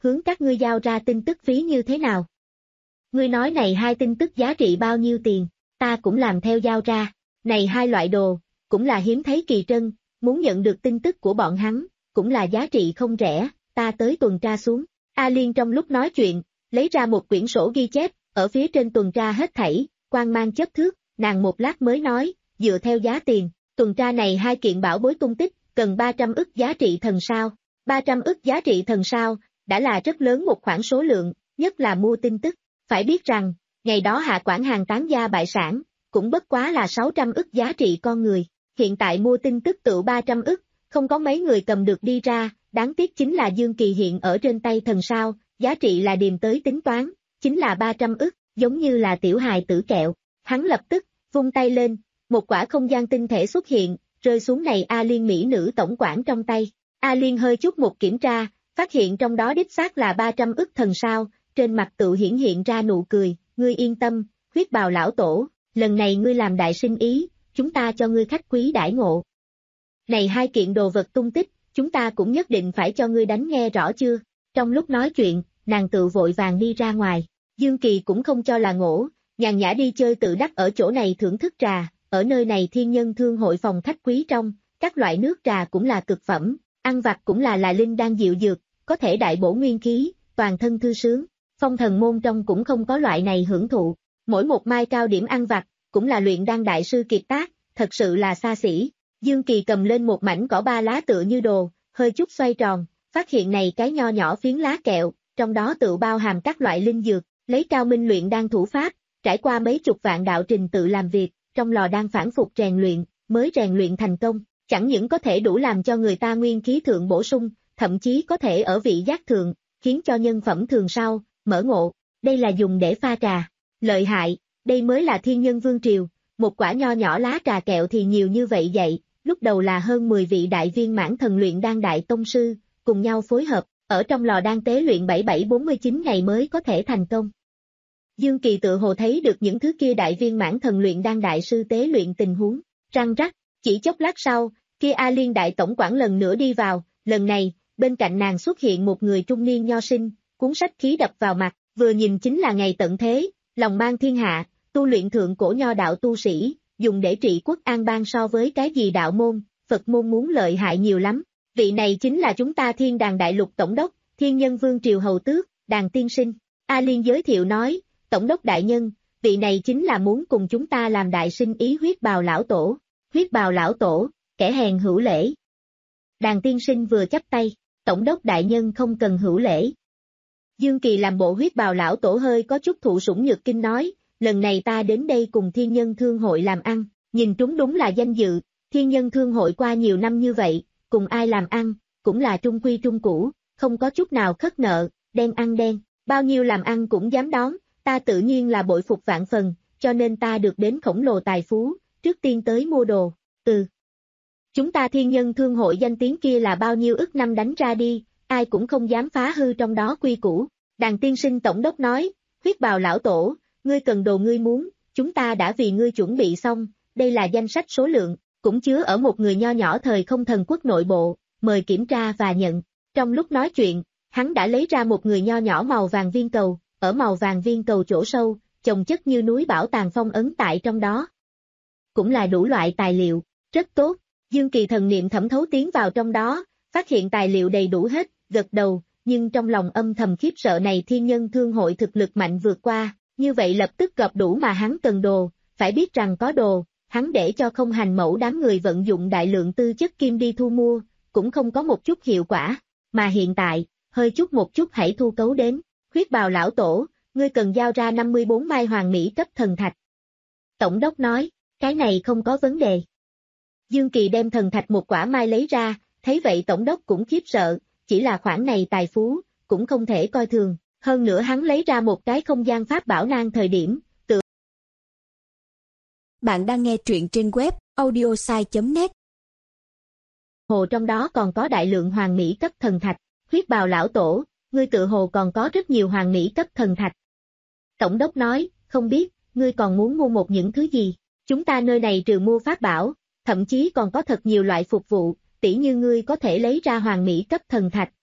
hướng các ngươi giao ra tin tức phí như thế nào? Ngươi nói này hai tin tức giá trị bao nhiêu tiền, ta cũng làm theo giao ra, này hai loại đồ, cũng là hiếm thấy kỳ trân, muốn nhận được tin tức của bọn hắn, cũng là giá trị không rẻ, ta tới tuần tra xuống. A Liên trong lúc nói chuyện, lấy ra một quyển sổ ghi chép, ở phía trên tuần tra hết thảy, quang mang chớp thước, nàng một lát mới nói, dựa theo giá tiền, tuần tra này hai kiện bảo bối tung tích, cần ba trăm ức giá trị thần sao. ba trăm ức giá trị thần sao, đã là rất lớn một khoản số lượng, nhất là mua tin tức. Phải biết rằng, ngày đó hạ quản hàng tán gia bại sản, cũng bất quá là sáu trăm ức giá trị con người. Hiện tại mua tin tức tự ba trăm ức, không có mấy người cầm được đi ra, đáng tiếc chính là Dương Kỳ hiện ở trên tay thần sao, giá trị là điềm tới tính toán, chính là ba trăm ức, giống như là tiểu hài tử kẹo. Hắn lập tức, vung tay lên, một quả không gian tinh thể xuất hiện, rơi xuống này A Liên mỹ nữ tổng quản trong tay. A Liên hơi chút một kiểm tra, phát hiện trong đó đích xác là ba trăm ức thần sao, trên mặt tự hiển hiện ra nụ cười, ngươi yên tâm, huyết bào lão tổ, lần này ngươi làm đại sinh ý, chúng ta cho ngươi khách quý đãi ngộ. Này hai kiện đồ vật tung tích, chúng ta cũng nhất định phải cho ngươi đánh nghe rõ chưa? Trong lúc nói chuyện, nàng tự vội vàng đi ra ngoài, Dương Kỳ cũng không cho là ngổ, nhàn nhã đi chơi tự đắc ở chỗ này thưởng thức trà, ở nơi này thiên nhân thương hội phòng khách quý trong, các loại nước trà cũng là cực phẩm, ăn vặt cũng là là linh đan dịu dược, có thể đại bổ nguyên khí, toàn thân thư sướng. Phong thần môn trong cũng không có loại này hưởng thụ, mỗi một mai cao điểm ăn vặt, cũng là luyện đan đại sư kiệt tác, thật sự là xa xỉ. Dương Kỳ cầm lên một mảnh cỏ ba lá tựa như đồ, hơi chút xoay tròn, phát hiện này cái nho nhỏ phiến lá kẹo, trong đó tự bao hàm các loại linh dược, lấy cao minh luyện đan thủ pháp, trải qua mấy chục vạn đạo trình tự làm việc, trong lò đan phản phục rèn luyện, mới rèn luyện thành công, chẳng những có thể đủ làm cho người ta nguyên khí thượng bổ sung, thậm chí có thể ở vị giác thượng, khiến cho nhân phẩm thường sau, mở ngộ, đây là dùng để pha trà, lợi hại, đây mới là thiên nhân vương triều, một quả nho nhỏ lá trà kẹo thì nhiều như vậy vậy, lúc đầu là hơn mười vị đại viên mãn thần luyện đan đại tông sư, cùng nhau phối hợp, ở trong lò đan tế luyện bảy bảy bốn mươi chín ngày mới có thể thành công. Dương Kỳ tự hồ thấy được những thứ kia đại viên mãn thần luyện đan đại sư tế luyện tình huống, răng rắc, chỉ chốc lát sau, kia A Liên đại tổng quản lần nữa đi vào, lần này, bên cạnh nàng xuất hiện một người trung niên nho sinh, cuốn sách khí đập vào mặt, vừa nhìn chính là ngày tận thế, lòng mang thiên hạ, tu luyện thượng cổ nho đạo tu sĩ, dùng để trị quốc an bang so với cái gì đạo môn, Phật môn muốn lợi hại nhiều lắm. Vị này chính là chúng ta Thiên Đàng Đại Lục Tổng đốc, Thiên Nhân Vương Triều Hầu Tước, Đàn Tiên Sinh. A Liên giới thiệu nói, Tổng đốc đại nhân, vị này chính là muốn cùng chúng ta làm đại sinh ý huyết bào lão tổ. Huyết bào lão tổ, kẻ hèn hữu lễ. Đàn Tiên Sinh vừa chắp tay, Tổng đốc đại nhân không cần hữu lễ. Dương Kỳ làm bộ huyết bào lão tổ hơi có chút thụ sủng nhược kinh nói, lần này ta đến đây cùng Thiên Nhân Thương hội làm ăn, nhìn trúng đúng là danh dự, Thiên Nhân Thương hội qua nhiều năm như vậy, cùng ai làm ăn, cũng là trung quy trung cũ, không có chút nào khất nợ, đen ăn đen, bao nhiêu làm ăn cũng dám đón, ta tự nhiên là bội phục vạn phần, cho nên ta được đến khổng lồ tài phú, trước tiên tới mua đồ, ừ. Chúng ta Thiên Nhân Thương hội danh tiếng kia là bao nhiêu ức năm đánh ra đi, ai cũng không dám phá hư trong đó quy củ. Đàn Tiên Sinh Tổng đốc nói, huyết bào lão tổ, ngươi cần đồ ngươi muốn, chúng ta đã vì ngươi chuẩn bị xong, đây là danh sách số lượng, cũng chứa ở một người nho nhỏ thời không thần quốc nội bộ, mời kiểm tra và nhận. Trong lúc nói chuyện, hắn đã lấy ra một người nho nhỏ màu vàng viên cầu, ở màu vàng viên cầu chỗ sâu, chồng chất như núi bảo tàng phong ấn tại trong đó. Cũng là đủ loại tài liệu, rất tốt, Dương Kỳ thần niệm thẩm thấu tiến vào trong đó, phát hiện tài liệu đầy đủ hết, gật đầu, nhưng trong lòng âm thầm khiếp sợ này Thiên Nhân Thương hội thực lực mạnh vượt qua, như vậy lập tức gặp đủ mà hắn cần đồ, phải biết rằng có đồ, hắn để cho không hành mẫu đám người vận dụng đại lượng tư chất kim đi thu mua, cũng không có một chút hiệu quả, mà hiện tại, hơi chút một chút hãy thu cấu đến, huyết bào lão tổ, ngươi cần giao ra năm mươi bốn mai hoàng mỹ cấp thần thạch. Tổng đốc nói, cái này không có vấn đề. Dương Kỳ đem thần thạch một quả mai lấy ra, thấy vậy tổng đốc cũng khiếp sợ, chỉ là khoản này tài phú, cũng không thể coi thường, hơn nữa hắn lấy ra một cái không gian pháp bảo nan thời điểm, tự. Bạn đang nghe truyện trên web audiosai chấm net. Hồ trong đó còn có đại lượng hoàng mỹ cấp thần thạch, huyết bào lão tổ, ngươi tự hồ còn có rất nhiều hoàng mỹ cấp thần thạch. Tổng đốc nói, không biết, ngươi còn muốn mua một những thứ gì, chúng ta nơi này trừ mua pháp bảo, thậm chí còn có thật nhiều loại phục vụ, tỉ như ngươi có thể lấy ra hoàng mỹ cấp thần thạch,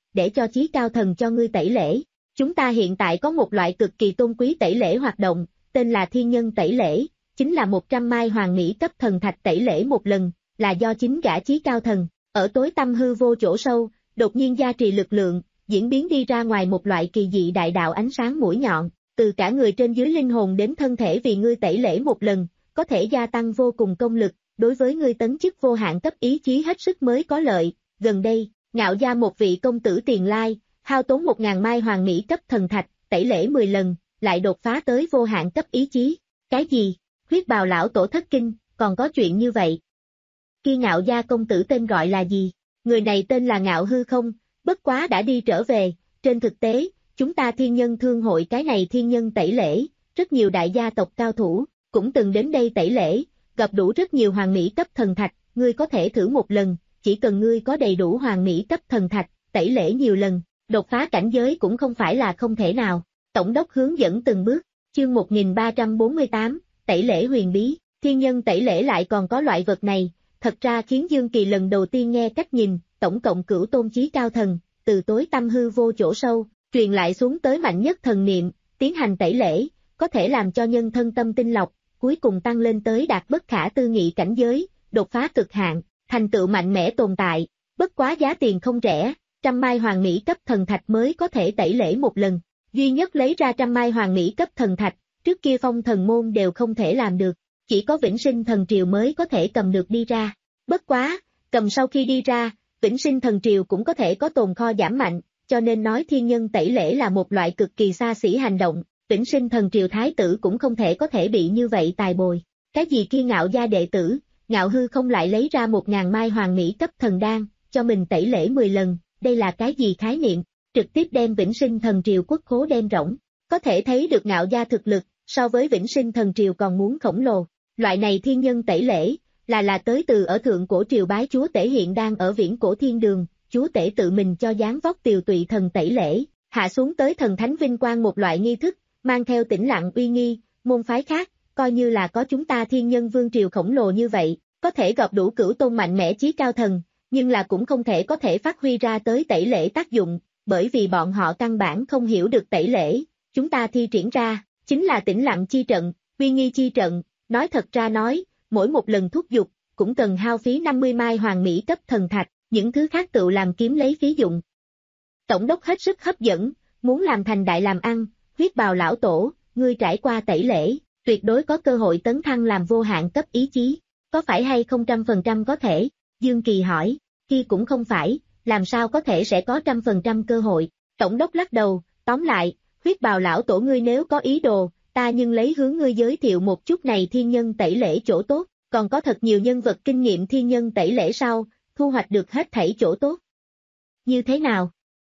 để cho chí cao thần cho ngươi tẩy lễ. Chúng ta hiện tại có một loại cực kỳ tôn quý tẩy lễ hoạt động, tên là thiên nhân tẩy lễ, chính là một trăm mai hoàng mỹ cấp thần thạch tẩy lễ một lần, là do chính gã chí cao thần, ở tối tăm hư vô chỗ sâu, đột nhiên gia trì lực lượng, diễn biến đi ra ngoài một loại kỳ dị đại đạo ánh sáng mũi nhọn, từ cả người trên dưới linh hồn đến thân thể vì ngươi tẩy lễ một lần, có thể gia tăng vô cùng công lực, đối với ngươi tấn chức vô hạn cấp ý chí hết sức mới có lợi. Gần đây, Ngạo gia một vị công tử tiền lai, hao tốn một ngàn mai hoàng mỹ cấp thần thạch, tẩy lễ mười lần, lại đột phá tới vô hạn cấp ý chí. Cái gì? Huyết bào lão tổ thất kinh, còn có chuyện như vậy? Kia Ngạo gia công tử tên gọi là gì? Người này tên là Ngạo Hư không, bất quá đã đi trở về. Trên thực tế, chúng ta thiên nhân thương hội cái này thiên nhân tẩy lễ, rất nhiều đại gia tộc cao thủ, cũng từng đến đây tẩy lễ, gặp đủ rất nhiều hoàng mỹ cấp thần thạch, ngươi có thể thử một lần, chỉ cần ngươi có đầy đủ hoàng mỹ cấp thần thạch, tẩy lễ nhiều lần, đột phá cảnh giới cũng không phải là không thể nào. Tổng đốc hướng dẫn từng bước, chương một nghìn ba trăm bốn mươi tám, tẩy lễ huyền bí, thiên nhân tẩy lễ lại còn có loại vật này, thật ra khiến Dương Kỳ lần đầu tiên nghe cách nhìn, tổng cộng cửu tôn chí cao thần, từ tối tâm hư vô chỗ sâu, truyền lại xuống tới mạnh nhất thần niệm, tiến hành tẩy lễ, có thể làm cho nhân thân tâm tinh lọc, cuối cùng tăng lên tới đạt bất khả tư nghị cảnh giới, đột phá cực hạn, thành tựu mạnh mẽ tồn tại, bất quá giá tiền không rẻ, trăm mai hoàng mỹ cấp thần thạch mới có thể tẩy lễ một lần, duy nhất lấy ra trăm mai hoàng mỹ cấp thần thạch, trước kia phong thần môn đều không thể làm được, chỉ có vĩnh sinh thần triều mới có thể cầm được đi ra, bất quá, cầm sau khi đi ra, vĩnh sinh thần triều cũng có thể có tồn kho giảm mạnh, cho nên nói thiên nhân tẩy lễ là một loại cực kỳ xa xỉ hành động, vĩnh sinh thần triều thái tử cũng không thể có thể bị như vậy tài bồi. Cái gì kia Ngạo gia đệ tử, Ngạo Hư không lại lấy ra một ngàn mai hoàng mỹ cấp thần đan, cho mình tẩy lễ mười lần, đây là cái gì khái niệm, trực tiếp đem vĩnh sinh thần triều quốc khố đem rỗng, có thể thấy được Ngạo gia thực lực, so với vĩnh sinh thần triều còn muốn khổng lồ, loại này thiên nhân tẩy lễ, là là tới từ ở thượng cổ triều bái chúa tể hiện đang ở viễn cổ thiên đường, chúa tể tự mình cho dáng vóc tiều tụy thần tẩy lễ, hạ xuống tới thần thánh vinh quang một loại nghi thức, mang theo tĩnh lặng uy nghi, môn phái khác, coi như là có chúng ta thiên nhân vương triều khổng lồ như vậy, có thể gặp đủ cửu tôn mạnh mẽ chí cao thần, nhưng là cũng không thể có thể phát huy ra tới tẩy lễ tác dụng, bởi vì bọn họ căn bản không hiểu được tẩy lễ, chúng ta thi triển ra, chính là tĩnh lặng chi trận, uy nghi chi trận, nói thật ra nói, mỗi một lần thúc giục, cũng cần hao phí năm mươi mai hoàng mỹ cấp thần thạch, những thứ khác tự làm kiếm lấy phí dụng. Tổng đốc hết sức hấp dẫn, muốn làm thành đại làm ăn, huyết bào lão tổ, ngươi trải qua tẩy lễ, tuyệt đối có cơ hội tấn thăng làm vô hạn cấp ý chí, có phải hay không trăm phần trăm có thể? Dương Kỳ hỏi, kia cũng không phải, làm sao có thể sẽ có trăm phần trăm cơ hội? Tổng đốc lắc đầu, tóm lại, huyết bào lão tổ ngươi nếu có ý đồ, ta nhưng lấy hướng ngươi giới thiệu một chút này thiên nhân tẩy lễ chỗ tốt, còn có thật nhiều nhân vật kinh nghiệm thiên nhân tẩy lễ sau, thu hoạch được hết thảy chỗ tốt. Như thế nào?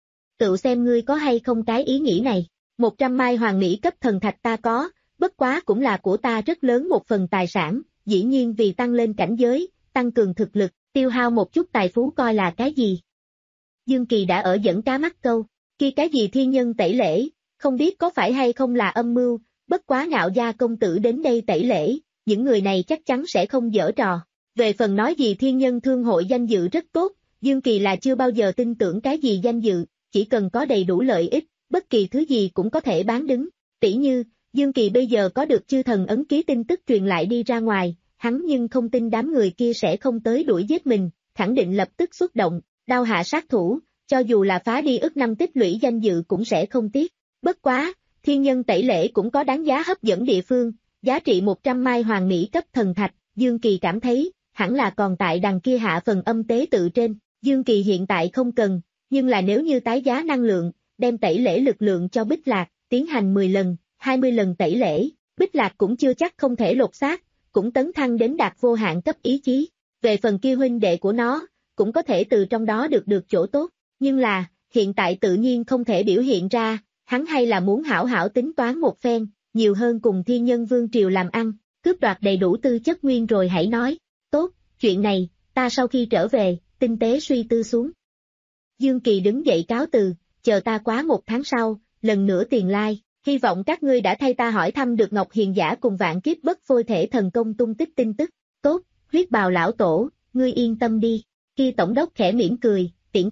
Tự xem ngươi có hay không cái ý nghĩ này, một trăm mai hoàng mỹ cấp thần thạch ta có, bất quá cũng là của ta rất lớn một phần tài sản, dĩ nhiên vì tăng lên cảnh giới, tăng cường thực lực, tiêu hao một chút tài phú coi là cái gì? Dương Kỳ đã ở dẫn cá mắc câu, kia cái gì thiên nhân tẩy lễ, không biết có phải hay không là âm mưu, bất quá Ngạo gia công tử đến đây tẩy lễ, những người này chắc chắn sẽ không giở trò. Về phần nói gì thiên nhân thương hội danh dự rất tốt, Dương Kỳ là chưa bao giờ tin tưởng cái gì danh dự, chỉ cần có đầy đủ lợi ích, bất kỳ thứ gì cũng có thể bán đứng. Tỷ như, Dương Kỳ bây giờ có được chư thần ấn ký tin tức truyền lại đi ra ngoài, hắn nhưng không tin đám người kia sẽ không tới đuổi giết mình, khẳng định lập tức xuất động, đao hạ sát thủ, cho dù là phá đi ức năm tích lũy danh dự cũng sẽ không tiếc. Bất quá, thiên nhân tẩy lễ cũng có đáng giá hấp dẫn địa phương, giá trị một trăm mai hoàng mỹ cấp thần thạch, Dương Kỳ cảm thấy, hẳn là còn tại đằng kia hạ phần âm tế tự trên, Dương Kỳ hiện tại không cần, nhưng là nếu như tái giá năng lượng, đem tẩy lễ lực lượng cho Bích Lạc, tiến hành mười lần, hai mươi lần tẩy lễ, Bích Lạc cũng chưa chắc không thể lột xác, cũng tấn thăng đến đạt vô hạn cấp ý chí, về phần kia huynh đệ của nó, cũng có thể từ trong đó được được chỗ tốt, nhưng là, hiện tại tự nhiên không thể biểu hiện ra, hắn hay là muốn hảo hảo tính toán một phen, nhiều hơn cùng thiên nhân vương triều làm ăn, cướp đoạt đầy đủ tư chất nguyên rồi hãy nói, tốt, chuyện này, ta sau khi trở về, tinh tế suy tư xuống. Dương Kỳ đứng dậy cáo từ, chờ ta quá một tháng sau, lần nữa tiền lai, hy vọng các ngươi đã thay ta hỏi thăm được Ngọc Hiền Giả cùng vạn kiếp bất phôi thể thần công tung tích tin tức, tốt, huyết bào lão tổ, ngươi yên tâm đi, kia tổng đốc khẽ mỉm cười, tiễn khách,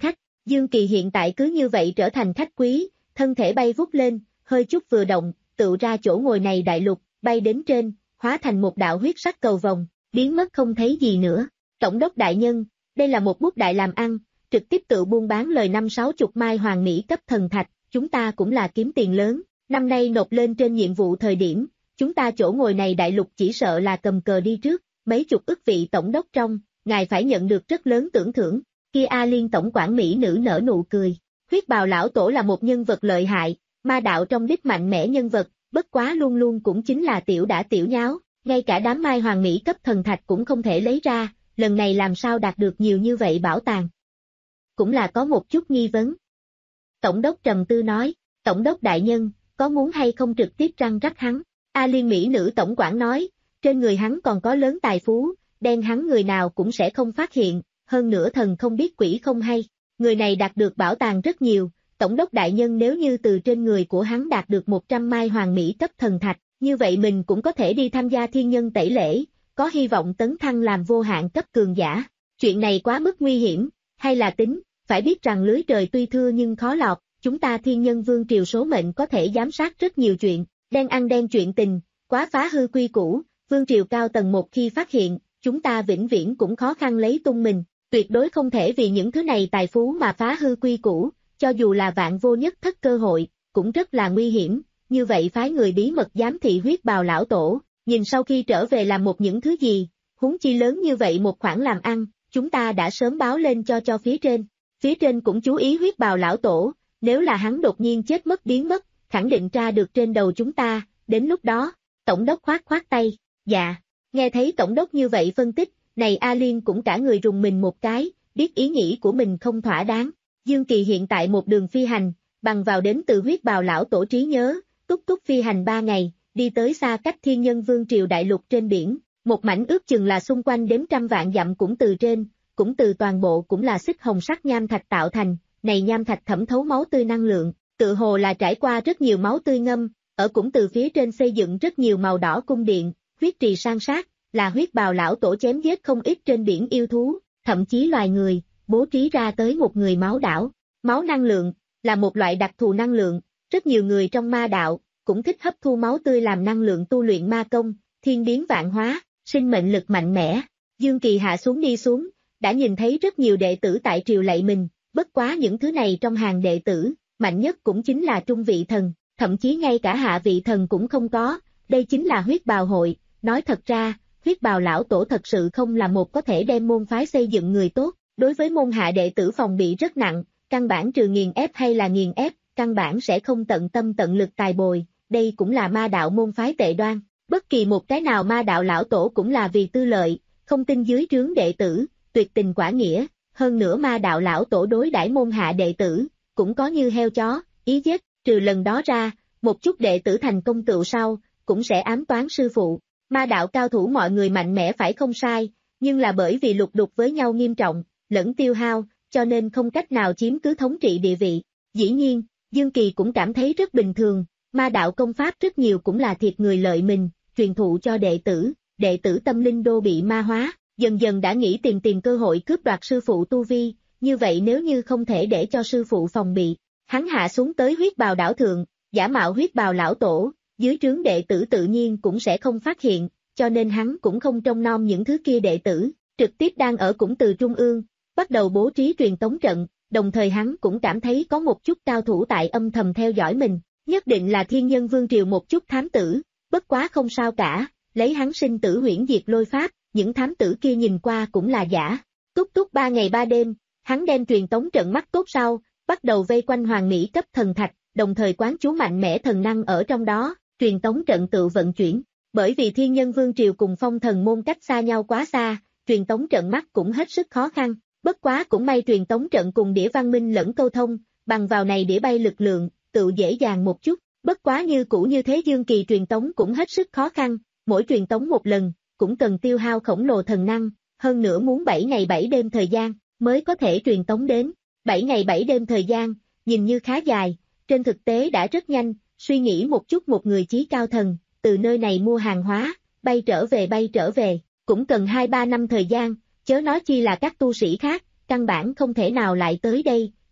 Dương Kỳ hiện tại cứ như vậy trở thành khách quý, thân thể bay vút lên, hơi chút vừa động, tựu ra chỗ ngồi này đại lục, bay đến trên, hóa thành một đạo huyết sắc cầu vồng, biến mất không thấy gì nữa. Tổng đốc đại nhân, đây là một bút đại làm ăn, trực tiếp tự buôn bán lời năm sáu chục mai hoàng mỹ cấp thần thạch, chúng ta cũng là kiếm tiền lớn, năm nay nộp lên trên nhiệm vụ thời điểm, chúng ta chỗ ngồi này đại lục chỉ sợ là cầm cờ đi trước, mấy chục ức vị tổng đốc trong, ngài phải nhận được rất lớn tưởng thưởng. Kia A Liên tổng quản mỹ nữ nở nụ cười, huyết bào lão tổ là một nhân vật lợi hại, ma đạo trong đích mạnh mẽ nhân vật, bất quá luôn luôn cũng chính là tiểu đã tiểu nháo, ngay cả đám mai hoàng mỹ cấp thần thạch cũng không thể lấy ra, lần này làm sao đạt được nhiều như vậy bảo tàng. Cũng là có một chút nghi vấn. Tổng đốc trầm tư nói, tổng đốc đại nhân, có muốn hay không trực tiếp răng rắc hắn? A Liên mỹ nữ tổng quản nói, trên người hắn còn có lớn tài phú, đen hắn người nào cũng sẽ không phát hiện, hơn nữa thần không biết quỷ không hay. Người này đạt được bảo tàng rất nhiều, tổng đốc đại nhân nếu như từ trên người của hắn đạt được một trăm mai hoàng mỹ cấp thần thạch, như vậy mình cũng có thể đi tham gia thiên nhân tẩy lễ, có hy vọng tấn thăng làm vô hạn cấp cường giả. Chuyện này quá mức nguy hiểm, hay là tính, phải biết rằng lưới trời tuy thưa nhưng khó lọt, chúng ta thiên nhân vương triều số mệnh có thể giám sát rất nhiều chuyện, đen ăn đen chuyện tình, quá phá hư quy củ, vương triều cao tầng một khi phát hiện, chúng ta vĩnh viễn cũng khó khăn lấy tung mình, tuyệt đối không thể vì những thứ này tài phú mà phá hư quy củ, cho dù là vạn vô nhất thất cơ hội, cũng rất là nguy hiểm, như vậy phái người bí mật giám thị huyết bào lão tổ, nhìn sau khi trở về làm một những thứ gì, huống chi lớn như vậy một khoản làm ăn, chúng ta đã sớm báo lên cho cho phía trên, phía trên cũng chú ý huyết bào lão tổ, nếu là hắn đột nhiên chết mất biến mất, khẳng định tra được trên đầu chúng ta, đến lúc đó, tổng đốc khoát khoát tay, dạ, nghe thấy tổng đốc như vậy phân tích, này A Liên cũng cả người rùng mình một cái, biết ý nghĩ của mình không thỏa đáng, Dương Kỳ hiện tại một đường phi hành, bằng vào đến từ huyết bào lão tổ trí nhớ, túc túc phi hành ba ngày, đi tới xa cách thiên nhân vương triều đại lục trên biển, một mảnh ước chừng là xung quanh đếm trăm vạn dặm cũng từ trên, cũng từ toàn bộ cũng là xích hồng sắc nham thạch tạo thành, này nham thạch thẩm thấu máu tươi năng lượng, tự hồ là trải qua rất nhiều máu tươi ngâm, ở cũng từ phía trên xây dựng rất nhiều màu đỏ cung điện, huyết trì san sát, là huyết bào lão tổ chém giết không ít trên biển yêu thú, thậm chí loài người, bố trí ra tới một người máu đảo. Máu năng lượng, là một loại đặc thù năng lượng, rất nhiều người trong ma đạo, cũng thích hấp thu máu tươi làm năng lượng tu luyện ma công, thiên biến vạn hóa, sinh mệnh lực mạnh mẽ. Dương Kỳ hạ xuống đi xuống, đã nhìn thấy rất nhiều đệ tử tại triều lạy mình, bất quá những thứ này trong hàng đệ tử, mạnh nhất cũng chính là trung vị thần, thậm chí ngay cả hạ vị thần cũng không có, đây chính là huyết bào hội, nói thật ra, huyết bào lão tổ thật sự không là một có thể đem môn phái xây dựng người tốt, đối với môn hạ đệ tử phòng bị rất nặng, căn bản trừ nghiền ép hay là nghiền ép, căn bản sẽ không tận tâm tận lực tài bồi, đây cũng là ma đạo môn phái tệ đoan, bất kỳ một cái nào ma đạo lão tổ cũng là vì tư lợi, không tin dưới trướng đệ tử, tuyệt tình quả nghĩa, hơn nữa ma đạo lão tổ đối đãi môn hạ đệ tử, cũng có như heo chó, ý giết, trừ lần đó ra, một chút đệ tử thành công tựu sau, cũng sẽ ám toán sư phụ, ma đạo cao thủ mọi người mạnh mẽ phải không sai, nhưng là bởi vì lục đục với nhau nghiêm trọng, lẫn tiêu hao, cho nên không cách nào chiếm cứ thống trị địa vị. Dĩ nhiên, Dương Kỳ cũng cảm thấy rất bình thường, ma đạo công pháp rất nhiều cũng là thiệt người lợi mình, truyền thụ cho đệ tử, đệ tử tâm linh đô bị ma hóa, dần dần đã nghĩ tìm tìm cơ hội cướp đoạt sư phụ tu vi, như vậy nếu như không thể để cho sư phụ phòng bị, hắn hạ xuống tới huyết bào đảo thượng, giả mạo huyết bào lão tổ, dưới trướng đệ tử tự nhiên cũng sẽ không phát hiện, cho nên hắn cũng không trông nom những thứ kia đệ tử, trực tiếp đang ở cũng từ trung ương, bắt đầu bố trí truyền tống trận, đồng thời hắn cũng cảm thấy có một chút cao thủ tại âm thầm theo dõi mình, nhất định là thiên nhân vương triều một chút thám tử, bất quá không sao cả, lấy hắn sinh tử huyễn diệt lôi pháp, những thám tử kia nhìn qua cũng là giả. Túc túc ba ngày ba đêm, hắn đem truyền tống trận mắc tốt sau, bắt đầu vây quanh hoàng mỹ cấp thần thạch, đồng thời quán chú mạnh mẽ thần năng ở trong đó, truyền tống trận tự vận chuyển. Bởi vì thiên nhân vương triều cùng phong thần môn cách xa nhau quá xa, truyền tống trận mắc cũng hết sức khó khăn. Bất quá cũng may truyền tống trận cùng đĩa văn minh lẫn câu thông, bằng vào này đĩa bay lực lượng, tự dễ dàng một chút. Bất quá như cũ như thế Dương Kỳ truyền tống cũng hết sức khó khăn, mỗi truyền tống một lần, cũng cần tiêu hao khổng lồ thần năng, hơn nữa muốn bảy ngày bảy đêm thời gian, mới có thể truyền tống đến. bảy ngày bảy đêm thời gian, nhìn như khá dài, trên thực tế đã rất nhanh, suy nghĩ một chút một người chí cao thần, từ nơi này mua hàng hóa, bay trở về bay trở về, cũng cần hai ba năm thời gian, chớ nói chi là các tu sĩ khác, căn bản không thể nào lại tới đây,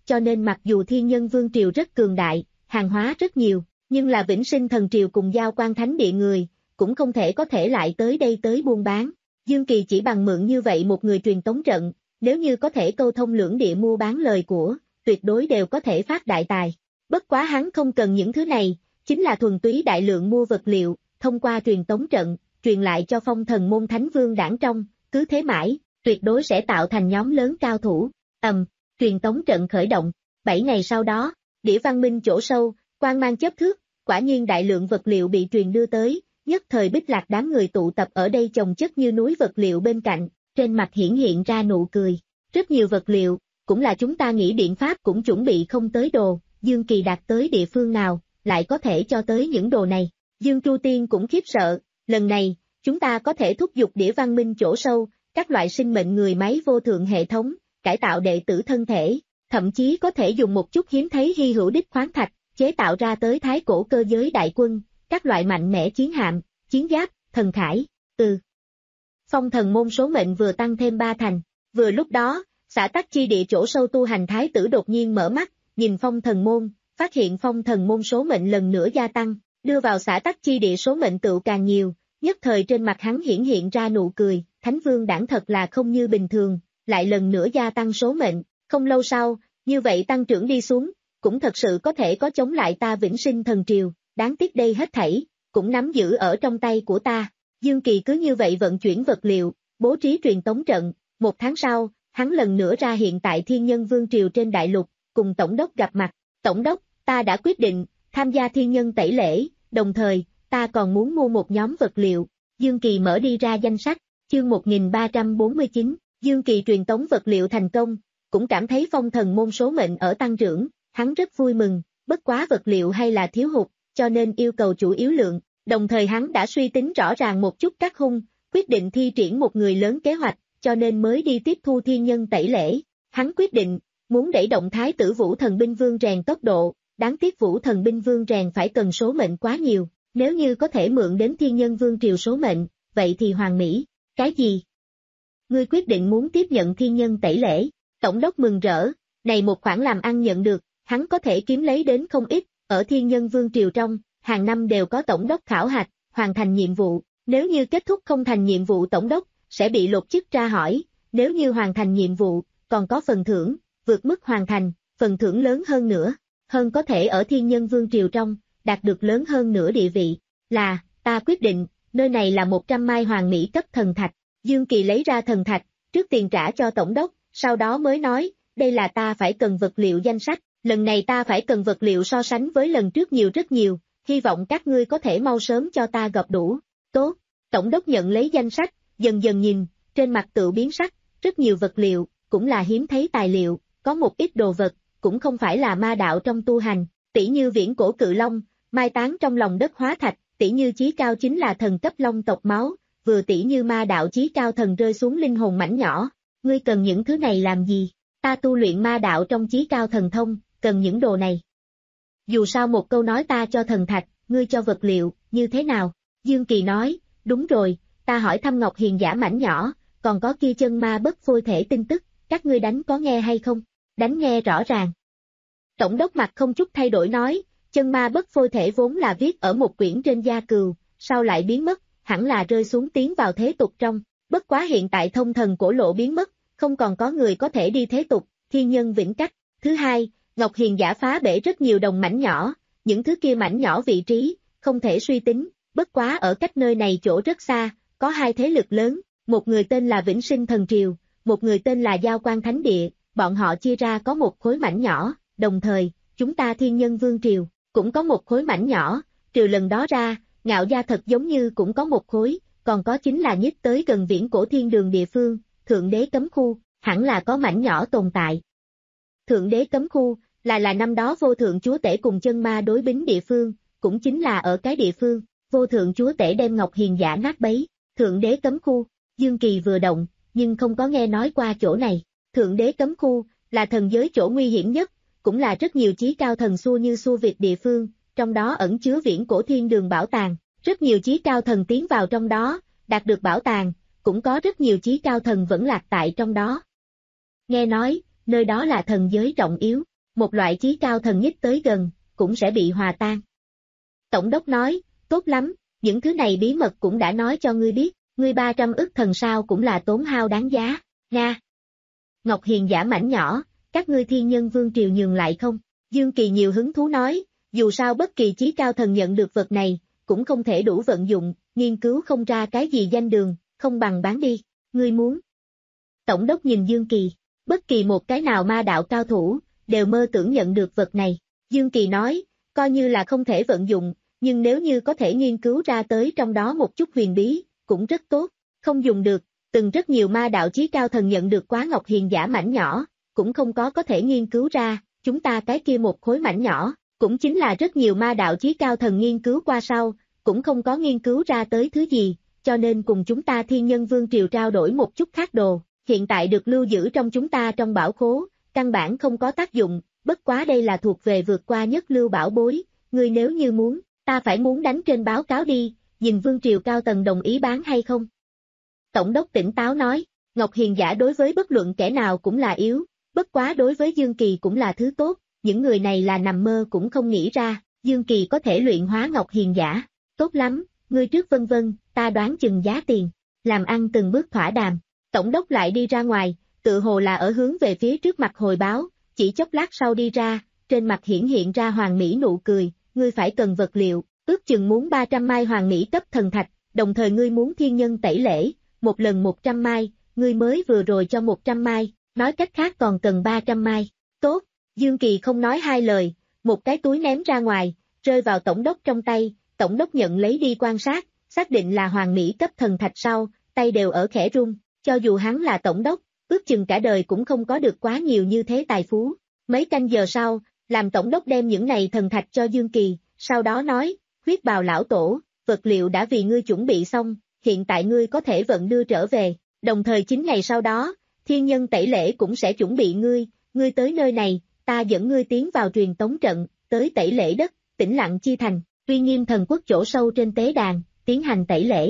cho nên mặc dù Thiên Nhân Vương Triều rất cường đại, hàng hóa rất nhiều, nhưng là Vĩnh Sinh Thần Triều cùng Giao Quan Thánh Địa người, cũng không thể có thể lại tới đây tới buôn bán. Dương Kỳ chỉ bằng mượn như vậy một người truyền tống trận, nếu như có thể câu thông lưỡng địa mua bán lời của, tuyệt đối đều có thể phát đại tài. Bất quá hắn không cần những thứ này, chính là thuần túy đại lượng mua vật liệu, thông qua truyền tống trận, truyền lại cho Phong Thần Môn Thánh Vương đảng trong, cứ thế mãi, tuyệt đối sẽ tạo thành nhóm lớn cao thủ. Ầm, truyền tống trận khởi động, bảy ngày sau đó, Đĩa Văn Minh chỗ sâu, quang mang chớp thước, quả nhiên đại lượng vật liệu bị truyền đưa tới, nhất thời Bích Lạc đám người tụ tập ở đây chồng chất như núi vật liệu bên cạnh, trên mặt hiển hiện ra nụ cười. Rất nhiều vật liệu, cũng là chúng ta nghĩ biện pháp cũng chuẩn bị không tới đồ, Dương Kỳ đạt tới địa phương nào, lại có thể cho tới những đồ này. Dương Tru Tiên cũng khiếp sợ, lần này, chúng ta có thể thúc giục Đĩa Văn Minh chỗ sâu, các loại sinh mệnh người máy vô thượng hệ thống, cải tạo đệ tử thân thể, thậm chí có thể dùng một chút hiếm thấy hy hữu đích khoáng thạch, chế tạo ra tới thái cổ cơ giới đại quân, các loại mạnh mẽ chiến hạm, chiến giáp, thần khải, ừ. Phong Thần Môn số mệnh vừa tăng thêm ba thành, vừa lúc đó, xã tắc chi địa chỗ sâu tu hành thái tử đột nhiên mở mắt, nhìn Phong Thần Môn, phát hiện Phong Thần Môn số mệnh lần nữa gia tăng, đưa vào xã tắc chi địa số mệnh tựu càng nhiều, nhất thời trên mặt hắn hiển hiện ra nụ cười, Thánh Vương đảng thật là không như bình thường, lại lần nữa gia tăng số mệnh, không lâu sau, như vậy tăng trưởng đi xuống, cũng thật sự có thể có chống lại ta Vĩnh Sinh Thần Triều, đáng tiếc đây hết thảy, cũng nắm giữ ở trong tay của ta. Dương Kỳ cứ như vậy vận chuyển vật liệu, bố trí truyền tống trận, một tháng sau, hắn lần nữa ra hiện tại Thiên Nhân Vương Triều trên đại lục, cùng Tổng đốc gặp mặt. Tổng đốc, ta đã quyết định, tham gia Thiên Nhân tẩy lễ, đồng thời, ta còn muốn mua một nhóm vật liệu. Dương Kỳ mở đi ra danh sách, chương một nghìn ba trăm bốn mươi chín, Dương Kỳ truyền tống vật liệu thành công, cũng cảm thấy Phong Thần Môn số mệnh ở tăng trưởng, hắn rất vui mừng, bất quá vật liệu hay là thiếu hụt, cho nên yêu cầu chủ yếu lượng, đồng thời hắn đã suy tính rõ ràng một chút các hung, quyết định thi triển một người lớn kế hoạch, cho nên mới đi tiếp thu Thiên Nhân tẩy lễ. Hắn quyết định, muốn đẩy động thái tử Vũ Thần Binh Vương rèn tốc độ, đáng tiếc Vũ Thần Binh Vương rèn phải cần số mệnh quá nhiều, nếu như có thể mượn đến Thiên Nhân Vương Triều số mệnh, vậy thì hoàn mỹ. Cái gì? Ngươi quyết định muốn tiếp nhận Thiên Nhân tẩy lễ? Tổng đốc mừng rỡ, này một khoản làm ăn nhận được, hắn có thể kiếm lấy đến không ít, ở Thiên Nhân Vương Triều trong, hàng năm đều có tổng đốc khảo hạch, hoàn thành nhiệm vụ, nếu như kết thúc không thành nhiệm vụ tổng đốc, sẽ bị lột chức tra hỏi, nếu như hoàn thành nhiệm vụ, còn có phần thưởng, vượt mức hoàn thành, phần thưởng lớn hơn nữa, hơn có thể ở Thiên Nhân Vương Triều trong, đạt được lớn hơn nữa địa vị, là, ta quyết định, nơi này là một trăm mai hoàng mỹ cấp thần thạch, Dương Kỳ lấy ra thần thạch, trước tiền trả cho tổng đốc, sau đó mới nói, đây là ta phải cần vật liệu danh sách, lần này ta phải cần vật liệu so sánh với lần trước nhiều rất nhiều, hy vọng các ngươi có thể mau sớm cho ta gặp đủ. Tốt, tổng đốc nhận lấy danh sách, dần dần nhìn, trên mặt tự biến sắc, rất nhiều vật liệu, cũng là hiếm thấy tài liệu, có một ít đồ vật, cũng không phải là ma đạo trong tu hành, tỉ như viễn cổ cự long, mai táng trong lòng đất hóa thạch, tỉ như chí cao chính là thần cấp long tộc máu, vừa tỉ như ma đạo chí cao thần rơi xuống linh hồn mảnh nhỏ. Ngươi cần những thứ này làm gì? Ta tu luyện ma đạo trong chí cao thần thông, cần những đồ này. Dù sao một câu nói ta cho thần thạch, ngươi cho vật liệu, như thế nào? Dương Kỳ nói, đúng rồi, ta hỏi thăm Ngọc Hiền giả mảnh nhỏ, còn có kia chân ma bất phôi thể tin tức, các ngươi đánh có nghe hay không? Đánh nghe rõ ràng. Tổng đốc mặt không chút thay đổi nói, chân ma bất phôi thể vốn là viết ở một quyển trên gia cừu, sau lại biến mất, hẳn là rơi xuống tiến vào thế tục trong, bất quá hiện tại thông thần cổ lộ biến mất, không còn có người có thể đi thế tục, thiên nhân vĩnh cách. Thứ hai, Ngọc Hiền giả phá bể rất nhiều đồng mảnh nhỏ, những thứ kia mảnh nhỏ vị trí, không thể suy tính, bất quá ở cách nơi này chỗ rất xa, có hai thế lực lớn, một người tên là Vĩnh Sinh Thần Triều, một người tên là Giao Quan Thánh Địa, bọn họ chia ra có một khối mảnh nhỏ, đồng thời, chúng ta Thiên Nhân Vương Triều, cũng có một khối mảnh nhỏ, trừ lần đó ra, Ngạo Gia thật giống như cũng có một khối, còn có chính là nhích tới gần viễn cổ thiên đường địa phương, Thượng Đế Cấm Khu, hẳn là có mảnh nhỏ tồn tại. Thượng Đế Cấm Khu, là là năm đó vô thượng chúa tể cùng chân ma đối bính địa phương, cũng chính là ở cái địa phương, vô thượng chúa tể đem Ngọc Hiền giả nát bấy, Thượng Đế Cấm Khu, Dương Kỳ vừa động, nhưng không có nghe nói qua chỗ này, Thượng Đế Cấm Khu, là thần giới chỗ nguy hiểm nhất, cũng là rất nhiều chí cao thần xua như xua Việt địa phương, trong đó ẩn chứa viễn cổ thiên đường bảo tàng, rất nhiều chí cao thần tiến vào trong đó, đạt được bảo tàng, cũng có rất nhiều chí cao thần vẫn lạc tại trong đó. Nghe nói, nơi đó là thần giới trọng yếu, một loại chí cao thần nhích tới gần, cũng sẽ bị hòa tan. Tổng đốc nói, tốt lắm, những thứ này bí mật cũng đã nói cho ngươi biết, ngươi ba trăm ức thần sao cũng là tốn hao đáng giá, Nga. Ngọc Hiền giả mảnh nhỏ, các ngươi thiên nhân vương triều nhường lại không? Dương Kỳ nhiều hứng thú nói, dù sao bất kỳ chí cao thần nhận được vật này, cũng không thể đủ vận dụng, nghiên cứu không ra cái gì danh đường, không bằng bán đi, ngươi muốn. Tổng đốc nhìn Dương Kỳ, bất kỳ một cái nào ma đạo cao thủ, đều mơ tưởng nhận được vật này. Dương Kỳ nói, coi như là không thể vận dụng, nhưng nếu như có thể nghiên cứu ra tới trong đó một chút huyền bí, cũng rất tốt, không dùng được, từng rất nhiều ma đạo chí cao thần nhận được quá Ngọc Hiền giả mảnh nhỏ, cũng không có có thể nghiên cứu ra, chúng ta cái kia một khối mảnh nhỏ, cũng chính là rất nhiều ma đạo chí cao thần nghiên cứu qua sau, cũng không có nghiên cứu ra tới thứ gì, cho nên cùng chúng ta thiên nhân vương triều trao đổi một chút khác đồ, hiện tại được lưu giữ trong chúng ta trong bảo khố, căn bản không có tác dụng, bất quá đây là thuộc về vượt qua nhất lưu bảo bối, ngươi nếu như muốn, ta phải muốn đánh trên báo cáo đi, nhìn vương triều cao tầng đồng ý bán hay không. Tổng đốc tỉnh táo nói, Ngọc Hiền giả đối với bất luận kẻ nào cũng là yếu, bất quá đối với Dương Kỳ cũng là thứ tốt, những người này là nằm mơ cũng không nghĩ ra, Dương Kỳ có thể luyện hóa Ngọc Hiền giả, tốt lắm, ngươi trước vân vân, ta đoán chừng giá tiền, làm ăn từng bước thỏa đàm. Tổng đốc lại đi ra ngoài, tự hồ là ở hướng về phía trước mặt hồi báo, chỉ chốc lát sau đi ra, trên mặt hiển hiện ra hoàng mỹ nụ cười, ngươi phải cần vật liệu, ước chừng muốn ba trăm mai hoàng mỹ cấp thần thạch, đồng thời ngươi muốn thiên nhân tẩy lễ, một lần một trăm mai, ngươi mới vừa rồi cho một trăm mai, nói cách khác còn cần ba trăm mai, tốt, Dương Kỳ không nói hai lời, một cái túi ném ra ngoài, rơi vào tổng đốc trong tay, tổng đốc nhận lấy đi quan sát, xác định là hoàng mỹ cấp thần thạch sau, tay đều ở khẽ run, cho dù hắn là tổng đốc, ước chừng cả đời cũng không có được quá nhiều như thế tài phú. Mấy canh giờ sau, làm tổng đốc đem những này thần thạch cho Dương Kỳ, sau đó nói, huyết bào lão tổ, vật liệu đã vì ngươi chuẩn bị xong, hiện tại ngươi có thể vận đưa trở về, đồng thời chín ngày sau đó, thiên nhân tẩy lễ cũng sẽ chuẩn bị ngươi, ngươi tới nơi này, ta dẫn ngươi tiến vào truyền tống trận, tới tẩy lễ đất, tĩnh lặng chi thành, uy nghiêm thần quốc chỗ sâu trên tế đàn, tiến hành tẩy lễ.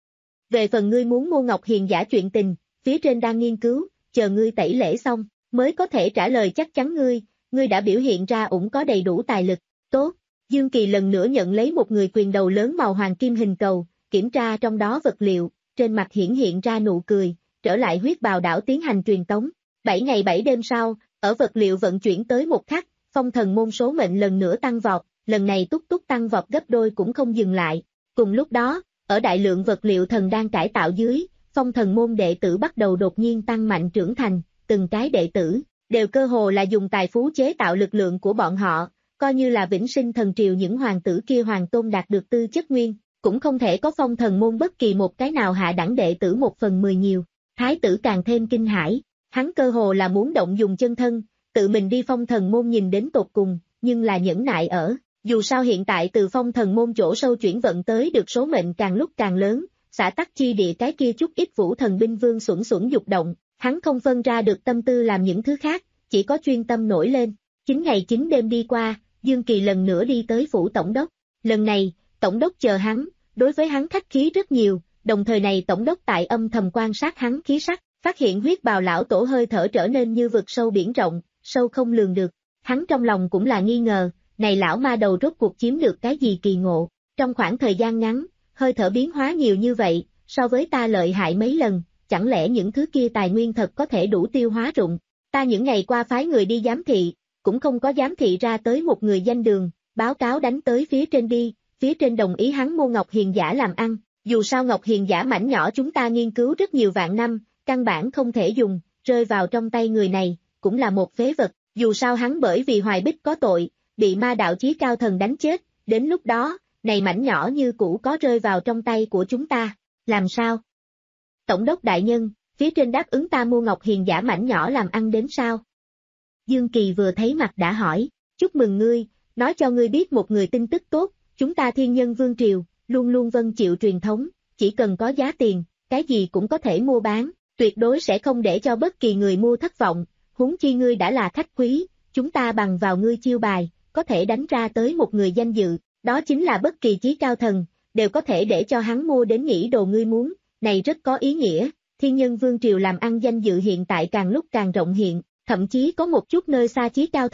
Về phần ngươi muốn mua Ngọc Hiền giả chuyện tình, phía trên đang nghiên cứu, chờ ngươi tẩy lễ xong, mới có thể trả lời chắc chắn ngươi, ngươi đã biểu hiện ra ủng có đầy đủ tài lực, tốt. Dương Kỳ lần nữa nhận lấy một người quyền đầu lớn màu hoàng kim hình cầu, kiểm tra trong đó vật liệu, trên mặt hiển hiện ra nụ cười, trở lại huyết bào đảo tiến hành truyền tống. Bảy ngày bảy đêm sau, ở vật liệu vận chuyển tới một khắc, phong thần môn số mệnh lần nữa tăng vọt, lần này túc túc tăng vọt gấp đôi cũng không dừng lại. Cùng lúc đó, ở đại lượng vật liệu thần đang cải tạo dưới, phong thần môn đệ tử bắt đầu đột nhiên tăng mạnh trưởng thành, từng cái đệ tử, đều cơ hồ là dùng tài phú chế tạo lực lượng của bọn họ, coi như là vĩnh sinh thần triều những hoàng tử kia hoàng tôn đạt được tư chất nguyên, cũng không thể có phong thần môn bất kỳ một cái nào hạ đẳng đệ tử một phần mười nhiều. Thái tử càng thêm kinh hãi, hắn cơ hồ là muốn động dùng chân thân, tự mình đi phong thần môn nhìn đến tột cùng, nhưng là nhẫn nại ở, dù sao hiện tại từ phong thần môn chỗ sâu chuyển vận tới được số mệnh càng lúc càng lớn, xã tắc chi địa cái kia chút ít vũ thần binh vương xuẩn xuẩn dục động, hắn không phân ra được tâm tư làm những thứ khác, chỉ có chuyên tâm nổi lên. Chín ngày chín đêm đi qua, Dương Kỳ lần nữa đi tới phủ tổng đốc, lần này, tổng đốc chờ hắn, đối với hắn khách khí rất nhiều, đồng thời này tổng đốc tại âm thầm quan sát hắn khí sắc, phát hiện huyết bào lão tổ hơi thở trở nên như vực sâu biển rộng, sâu không lường được, hắn trong lòng cũng là nghi ngờ, này lão ma đầu rốt cuộc chiếm được cái gì kỳ ngộ, trong khoảng thời gian ngắn, hơi thở biến hóa nhiều như vậy, so với ta lợi hại mấy lần, chẳng lẽ những thứ kia tài nguyên thật có thể đủ tiêu hóa rụng, ta những ngày qua phái người đi giám thị, cũng không có giám thị ra tới một người danh đường, báo cáo đánh tới phía trên đi, phía trên đồng ý hắn mua Ngọc Hiền giả làm ăn, dù sao Ngọc Hiền giả mảnh nhỏ chúng ta nghiên cứu rất nhiều vạn năm, căn bản không thể dùng, rơi vào trong tay người này, cũng là một phế vật, dù sao hắn bởi vì hoài bích có tội, bị ma đạo chí cao thần đánh chết, đến lúc đó, này mảnh nhỏ như cũ có rơi vào trong tay của chúng ta, làm sao? Tổng đốc đại nhân, phía trên đáp ứng ta mua Ngọc Hiền giả mảnh nhỏ làm ăn đến sao? Dương Kỳ vừa thấy mặt đã hỏi, chúc mừng ngươi, nói cho ngươi biết một người tin tức tốt, chúng ta thiên nhân vương triều, luôn luôn vâng chịu truyền thống, chỉ cần có giá tiền, cái gì cũng có thể mua bán, tuyệt đối sẽ không để cho bất kỳ người mua thất vọng, huống chi ngươi đã là khách quý, chúng ta bằng vào ngươi chiêu bài, có thể đánh ra tới một người danh dự, đó chính là bất kỳ chí cao thần, đều có thể để cho hắn mua đến nghĩ đồ ngươi muốn, này rất có ý nghĩa, thiên nhân vương triều làm ăn danh dự hiện tại càng lúc càng rộng hiện, thậm chí có một chút nơi xa chí cao thần,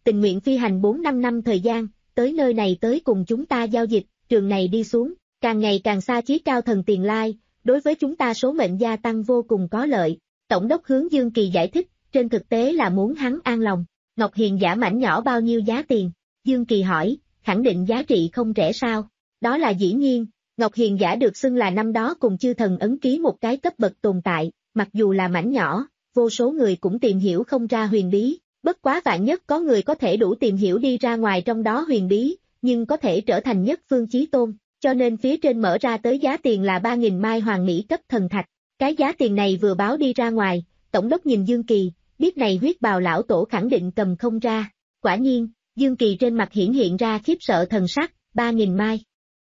tình nguyện phi hành bốn năm năm thời gian, tới nơi này tới cùng chúng ta giao dịch, trường này đi xuống, càng ngày càng xa chí cao thần tiền lai, đối với chúng ta số mệnh gia tăng vô cùng có lợi. Tổng đốc hướng Dương Kỳ giải thích, trên thực tế là muốn hắn an lòng. Ngọc Hiền giả mảnh nhỏ bao nhiêu giá tiền? Dương Kỳ hỏi, khẳng định giá trị không rẻ sao? Đó là dĩ nhiên, Ngọc Hiền giả được xưng là năm đó cùng chư thần ấn ký một cái cấp bậc tồn tại, mặc dù là mảnh nhỏ, vô số người cũng tìm hiểu không ra huyền bí, bất quá vạn nhất có người có thể đủ tìm hiểu đi ra ngoài trong đó huyền bí, nhưng có thể trở thành nhất phương chí tôn, cho nên phía trên mở ra tới giá tiền là ba nghìn mai hoàng mỹ cấp thần thạch. Cái giá tiền này vừa báo đi ra ngoài, Tổng đốc nhìn Dương Kỳ, biết này huyết bào lão tổ khẳng định cầm không ra. Quả nhiên, Dương Kỳ trên mặt hiển hiện ra khiếp sợ thần sắc, ba nghìn mai.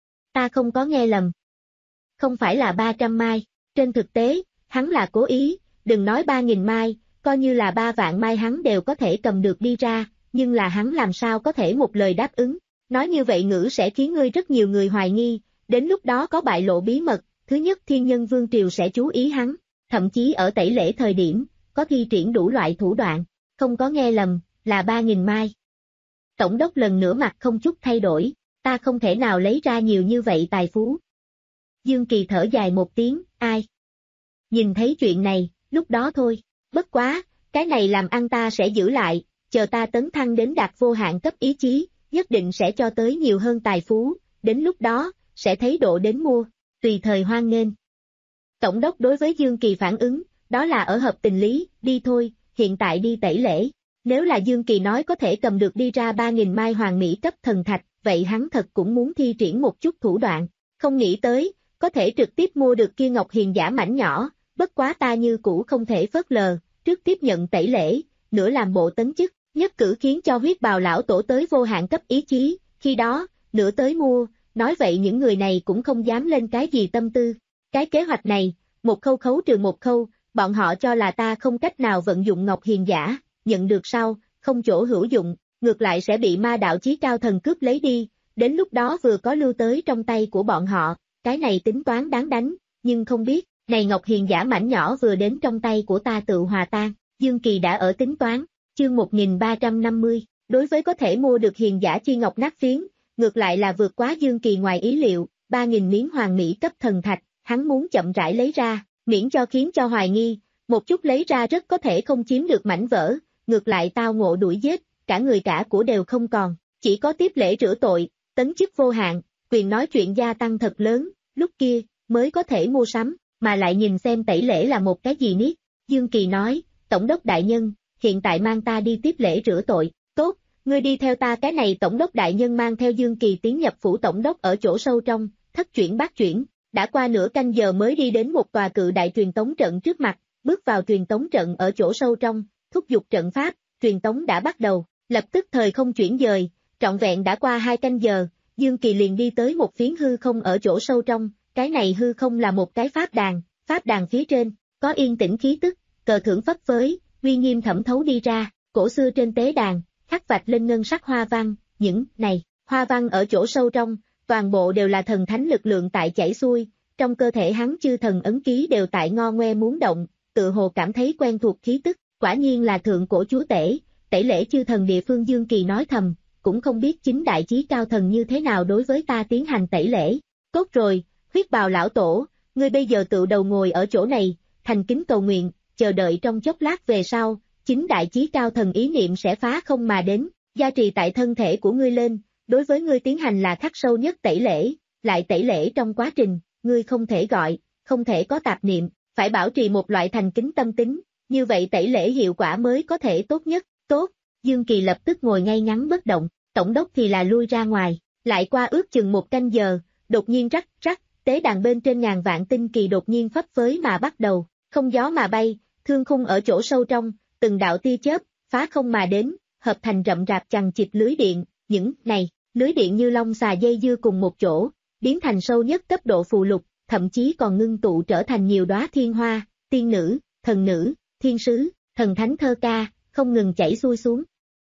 Ta không có nghe lầm. Không phải là ba trăm mai, trên thực tế, hắn là cố ý, đừng nói ba nghìn mai, coi như là ba vạn mai hắn đều có thể cầm được đi ra, nhưng là hắn làm sao có thể một lời đáp ứng. Nói như vậy ngữ sẽ khiến ngươi rất nhiều người hoài nghi, đến lúc đó có bại lộ bí mật, thứ nhất thiên nhân vương triều sẽ chú ý hắn, thậm chí ở tẩy lễ thời điểm, có thi triển đủ loại thủ đoạn, không có nghe lầm, là ba nghìn mai. Tổng đốc lần nữa mặt không chút thay đổi, ta không thể nào lấy ra nhiều như vậy tài phú. Dương Kỳ thở dài một tiếng, ai? Nhìn thấy chuyện này, lúc đó thôi, bất quá, cái này làm ăn ta sẽ giữ lại, chờ ta tấn thăng đến đạt vô hạn cấp ý chí, nhất định sẽ cho tới nhiều hơn tài phú, đến lúc đó, sẽ thấy độ đến mua, tùy thời hoan nghênh. Tổng đốc đối với Dương Kỳ phản ứng, đó là ở hợp tình lý, đi thôi, hiện tại đi tẩy lễ. Nếu là Dương Kỳ nói có thể cầm được đi ra ba nghìn mai hoàng mỹ cấp thần thạch, vậy hắn thật cũng muốn thi triển một chút thủ đoạn. Không nghĩ tới, có thể trực tiếp mua được kia Ngọc Hiền giả mảnh nhỏ, bất quá ta như cũ không thể phớt lờ, trước tiếp nhận tẩy lễ, nửa làm bộ tấn chức, nhất cử khiến cho huyết bào lão tổ tới vô hạn cấp ý chí, khi đó, nửa tới mua, nói vậy những người này cũng không dám lên cái gì tâm tư. Cái kế hoạch này, một khâu khấu trừ một khâu, bọn họ cho là ta không cách nào vận dụng Ngọc Hiền giả, nhận được sau, không chỗ hữu dụng, ngược lại sẽ bị ma đạo chí cao thần cướp lấy đi, đến lúc đó vừa có lưu tới trong tay của bọn họ, cái này tính toán đáng đánh, nhưng không biết, này Ngọc Hiền giả mảnh nhỏ vừa đến trong tay của ta tự hòa tan, Dương Kỳ đã ở tính toán, chương một nghìn ba trăm năm mươi, đối với có thể mua được hiền giả chi ngọc nát phiến, ngược lại là vượt quá Dương Kỳ ngoài ý liệu, ba nghìn miếng hoàng mỹ cấp thần thạch, hắn muốn chậm rãi lấy ra, miễn cho khiến cho hoài nghi, một chút lấy ra rất có thể không chiếm được mảnh vỡ, ngược lại tao ngộ đuổi giết, cả người cả của đều không còn, chỉ có tiếp lễ rửa tội, tấn chức vô hạn, quyền nói chuyện gia tăng thật lớn, lúc kia, mới có thể mua sắm, mà lại nhìn xem tẩy lễ là một cái gì niết. Dương Kỳ nói, Tổng đốc đại nhân, hiện tại mang ta đi tiếp lễ rửa tội, tốt, ngươi đi theo ta. Cái này Tổng đốc đại nhân mang theo Dương Kỳ tiến nhập phủ Tổng đốc ở chỗ sâu trong, thất chuyển bát chuyển, đã qua nửa canh giờ mới đi đến một tòa cự đại truyền tống trận trước mặt, bước vào truyền tống trận ở chỗ sâu trong, thúc giục trận pháp, truyền tống đã bắt đầu, lập tức thời không chuyển dời, trọn vẹn đã qua hai canh giờ, Dương Kỳ liền đi tới một phiến hư không ở chỗ sâu trong, cái này hư không là một cái pháp đàn, pháp đàn phía trên, có yên tĩnh khí tức, cờ thưởng phấp phới, uy nghiêm thẩm thấu đi ra, cổ xưa trên tế đàn, khắc vạch lên ngân sắc hoa văn, những này, hoa văn ở chỗ sâu trong, toàn bộ đều là thần thánh lực lượng tại chảy xuôi, trong cơ thể hắn chư thần ấn ký đều tại ngo ngoe muốn động, tự hồ cảm thấy quen thuộc khí tức, quả nhiên là thượng cổ chúa tể, tẩy lễ chư thần địa phương. Dương Kỳ nói thầm, cũng không biết chính đại chí cao thần như thế nào đối với ta tiến hành tẩy lễ. Tốt rồi, huyết bào lão tổ, ngươi bây giờ tự đầu ngồi ở chỗ này, thành kính cầu nguyện, chờ đợi trong chốc lát về sau, chính đại chí cao thần ý niệm sẽ phá không mà đến, gia trì tại thân thể của ngươi lên, đối với ngươi tiến hành là khắc sâu nhất tẩy lễ, lại tẩy lễ trong quá trình, ngươi không thể gọi, không thể có tạp niệm, phải bảo trì một loại thành kính tâm tính, như vậy tẩy lễ hiệu quả mới có thể tốt nhất. Tốt, Dương Kỳ lập tức ngồi ngay ngắn bất động, Tổng đốc thì là lui ra ngoài, lại qua ước chừng một canh giờ, đột nhiên rắc rắc, tế đàn bên trên ngàn vạn tinh kỳ đột nhiên phấp phới mà bắt đầu, không gió mà bay, thương khung ở chỗ sâu trong, từng đạo tia chớp, phá không mà đến, hợp thành rậm rạp chằng chịt lưới điện, những này, lưới điện như long xà dây dưa cùng một chỗ, biến thành sâu nhất cấp độ phù lục, thậm chí còn ngưng tụ trở thành nhiều đóa thiên hoa, tiên nữ, thần nữ, thiên sứ, thần thánh thơ ca, không ngừng chảy xuôi xuống.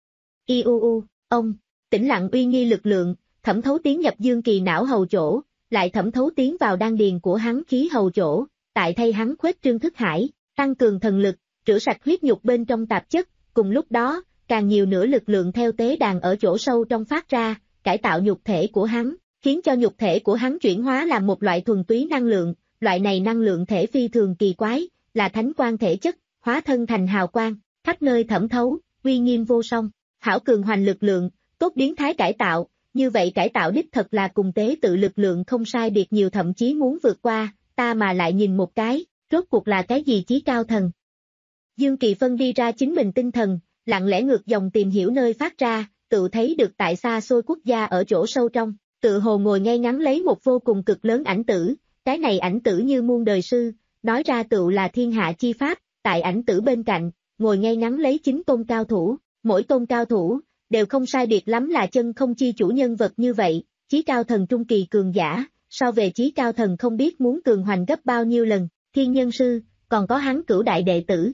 I u u, ông, tĩnh lặng uy nghi lực lượng, thẩm thấu tiến nhập Dương Kỳ não hầu chỗ, lại thẩm thấu tiến vào đan điền của hắn khí hầu chỗ, tại thay hắn khuếch trương thức hải, tăng cường thần lực, rửa sạch huyết nhục bên trong tạp chất, cùng lúc đó, càng nhiều nữa lực lượng theo tế đàn ở chỗ sâu trong phát ra, cải tạo nhục thể của hắn, khiến cho nhục thể của hắn chuyển hóa làm một loại thuần túy năng lượng, loại này năng lượng thể phi thường kỳ quái, là thánh quang thể chất, hóa thân thành hào quang, khắp nơi thẩm thấu, uy nghiêm vô song, hảo cường hoành lực lượng, tốt biến thái cải tạo, như vậy cải tạo đích thật là cùng tế tự lực lượng không sai biệt nhiều, thậm chí muốn vượt qua, ta mà lại nhìn một cái, rốt cuộc là cái gì chí cao thần. Dương Kỳ phân đi ra chính mình tinh thần, lặng lẽ ngược dòng tìm hiểu nơi phát ra, tự thấy được tại xa xôi quốc gia ở chỗ sâu trong, tự hồ ngồi ngay ngắn lấy một vô cùng cực lớn ảnh tử, cái này ảnh tử như muôn đời sư, nói ra tự là thiên hạ chi pháp, tại ảnh tử bên cạnh, ngồi ngay ngắn lấy chín tôn cao thủ, mỗi tôn cao thủ, đều không sai biệt lắm là chân không chi chủ nhân vật như vậy, chí cao thần trung kỳ cường giả, so về chí cao thần không biết muốn cường hoành gấp bao nhiêu lần, thiên nhân sư, còn có hắn cửu đại đệ tử.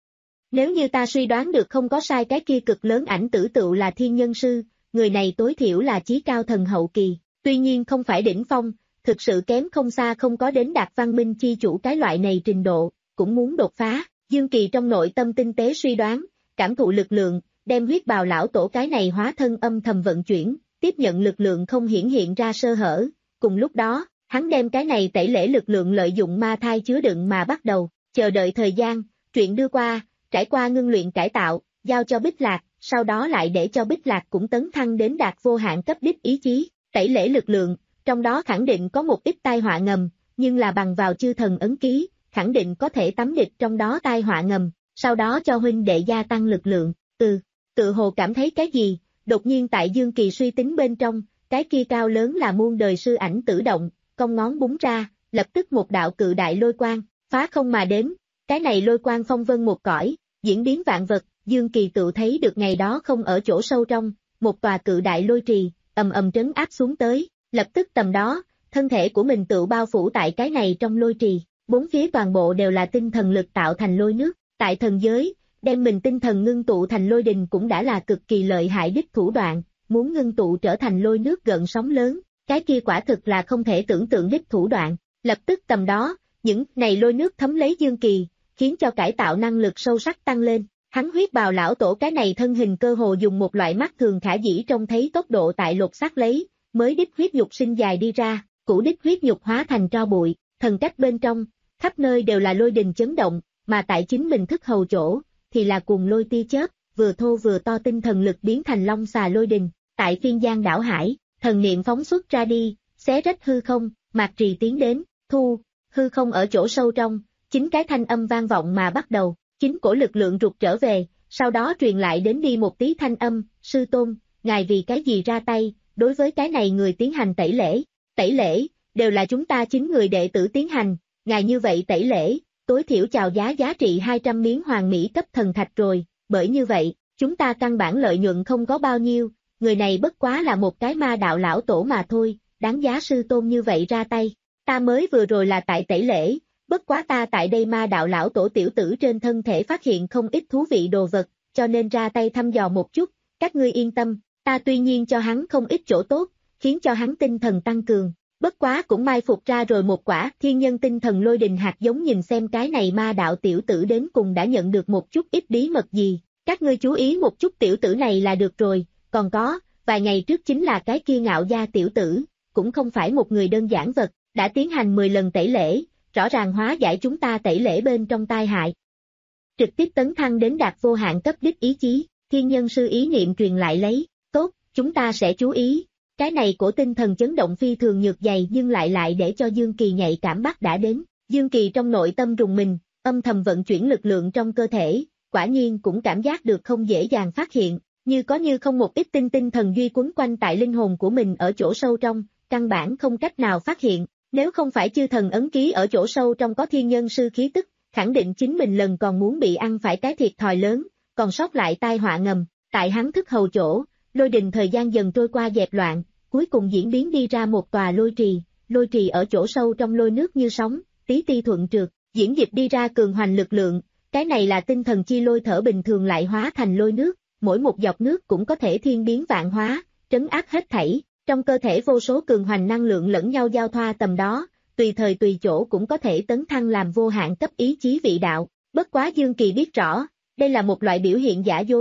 Nếu như ta suy đoán được không có sai, cái kia cực lớn ảnh tử tựu là thiên nhân sư, người này tối thiểu là chí cao thần hậu kỳ, tuy nhiên không phải đỉnh phong, thực sự kém không xa, không có đến đạt văn minh chi chủ cái loại này trình độ, cũng muốn đột phá. Dương Kỳ trong nội tâm tinh tế suy đoán, cảm thụ lực lượng, đem huyết bào lão tổ cái này hóa thân âm thầm vận chuyển, tiếp nhận lực lượng không hiển hiện ra sơ hở, cùng lúc đó, hắn đem cái này tẩy lễ lực lượng lợi dụng ma thai chứa đựng mà bắt đầu, chờ đợi thời gian, chuyện đưa qua, trải qua ngưng luyện cải tạo, giao cho Bích Lạc, sau đó lại để cho Bích Lạc cũng tấn thăng đến đạt vô hạn cấp đích ý chí, tẩy lễ lực lượng, trong đó khẳng định có một ít tai họa ngầm, nhưng là bằng vào chư thần ấn ký, khẳng định có thể tắm địch trong đó tai họa ngầm, sau đó cho huynh đệ gia tăng lực lượng, từ, tự hồ cảm thấy cái gì, đột nhiên tại Dương Kỳ suy tính bên trong, cái kia cao lớn là muôn đời sư ảnh tử động, cong ngón búng ra, lập tức một đạo cự đại lôi quang, phá không mà đến, cái này lôi quang phong vân một cõi, diễn biến vạn vật, Dương Kỳ tự thấy được ngày đó không ở chỗ sâu trong, một tòa cự đại lôi trì, ầm ầm trấn áp xuống tới, lập tức tầm đó, thân thể của mình tự bao phủ tại cái này trong lôi trì, bốn phía toàn bộ đều là tinh thần lực tạo thành lôi nước, tại thần giới, đem mình tinh thần ngưng tụ thành lôi đình cũng đã là cực kỳ lợi hại đích thủ đoạn, muốn ngưng tụ trở thành lôi nước gợn sóng lớn, cái kia quả thực là không thể tưởng tượng đích thủ đoạn, lập tức tầm đó, những này lôi nước thấm lấy Dương Kỳ, khiến cho cải tạo năng lực sâu sắc tăng lên. Hắn huyết bào lão tổ cái này thân hình cơ hồ dùng một loại mắt thường khả dĩ trông thấy tốc độ tại lột xác lấy, mới đích huyết nhục sinh dài đi ra, cũ đích huyết nhục hóa thành tro bụi, thần cách bên trong, khắp nơi đều là lôi đình chấn động, mà tại chính mình thức hầu chỗ, thì là cùng lôi tia chớp, vừa thô vừa to tinh thần lực biến thành long xà lôi đình, tại phiên giang đảo hải, thần niệm phóng xuất ra đi, xé rách hư không, mạc trì tiến đến, thu, hư không ở chỗ sâu trong, chính cái thanh âm vang vọng mà bắt đầu. Chính cổ lực lượng rụt trở về, sau đó truyền lại đến đi một tí thanh âm, sư tôn, ngài vì cái gì ra tay, đối với cái này người tiến hành tẩy lễ, tẩy lễ, đều là chúng ta chính người đệ tử tiến hành, ngài như vậy tẩy lễ, tối thiểu chào giá giá trị hai trăm miếng hoàng mỹ cấp thần thạch rồi, bởi như vậy, chúng ta căn bản lợi nhuận không có bao nhiêu, người này bất quá là một cái ma đạo lão tổ mà thôi, đáng giá sư tôn như vậy ra tay, ta mới vừa rồi là tại tẩy lễ. Bất quá ta tại đây ma đạo lão tổ tiểu tử trên thân thể phát hiện không ít thú vị đồ vật, cho nên ra tay thăm dò một chút, các ngươi yên tâm, ta tuy nhiên cho hắn không ít chỗ tốt, khiến cho hắn tinh thần tăng cường, bất quá cũng mai phục ra rồi một quả thiên nhân tinh thần lôi đình hạt giống, nhìn xem cái này ma đạo tiểu tử đến cùng đã nhận được một chút ít bí mật gì, các ngươi chú ý một chút tiểu tử này là được rồi, còn có, vài ngày trước chính là cái kia ngạo gia tiểu tử, cũng không phải một người đơn giản vật, đã tiến hành mười lần tẩy lễ. Rõ ràng hóa giải chúng ta tẩy lễ bên trong tai hại. Trực tiếp tấn thăng đến đạt vô hạn cấp đích ý chí, thiên nhân sư ý niệm truyền lại lấy, tốt, chúng ta sẽ chú ý. Cái này của tinh thần chấn động phi thường nhược dày nhưng lại lại để cho Dương Kỳ nhạy cảm bắt đã đến. Dương Kỳ trong nội tâm rùng mình, âm thầm vận chuyển lực lượng trong cơ thể, quả nhiên cũng cảm giác được không dễ dàng phát hiện, như có như không một ít tinh tinh thần duy quấn quanh tại linh hồn của mình ở chỗ sâu trong, căn bản không cách nào phát hiện. Nếu không phải chư thần ấn ký ở chỗ sâu trong có thiên nhân sư khí tức, khẳng định chính mình lần còn muốn bị ăn phải cái thiệt thòi lớn, còn sót lại tai họa ngầm, tại hắn thức hầu chỗ, lôi đình thời gian dần trôi qua dẹp loạn, cuối cùng diễn biến đi ra một tòa lôi trì, lôi trì ở chỗ sâu trong lôi nước như sóng, tí ti thuận trượt, diễn dịch đi ra cường hoành lực lượng, cái này là tinh thần chi lôi thở bình thường lại hóa thành lôi nước, mỗi một giọt nước cũng có thể thiên biến vạn hóa, trấn áp hết thảy. Trong cơ thể vô số cường hoành năng lượng lẫn nhau giao thoa tầm đó, tùy thời tùy chỗ cũng có thể tấn thăng làm vô hạn cấp ý chí vị đạo. Bất quá Dương Kỳ biết rõ, đây là một loại biểu hiện giả dối,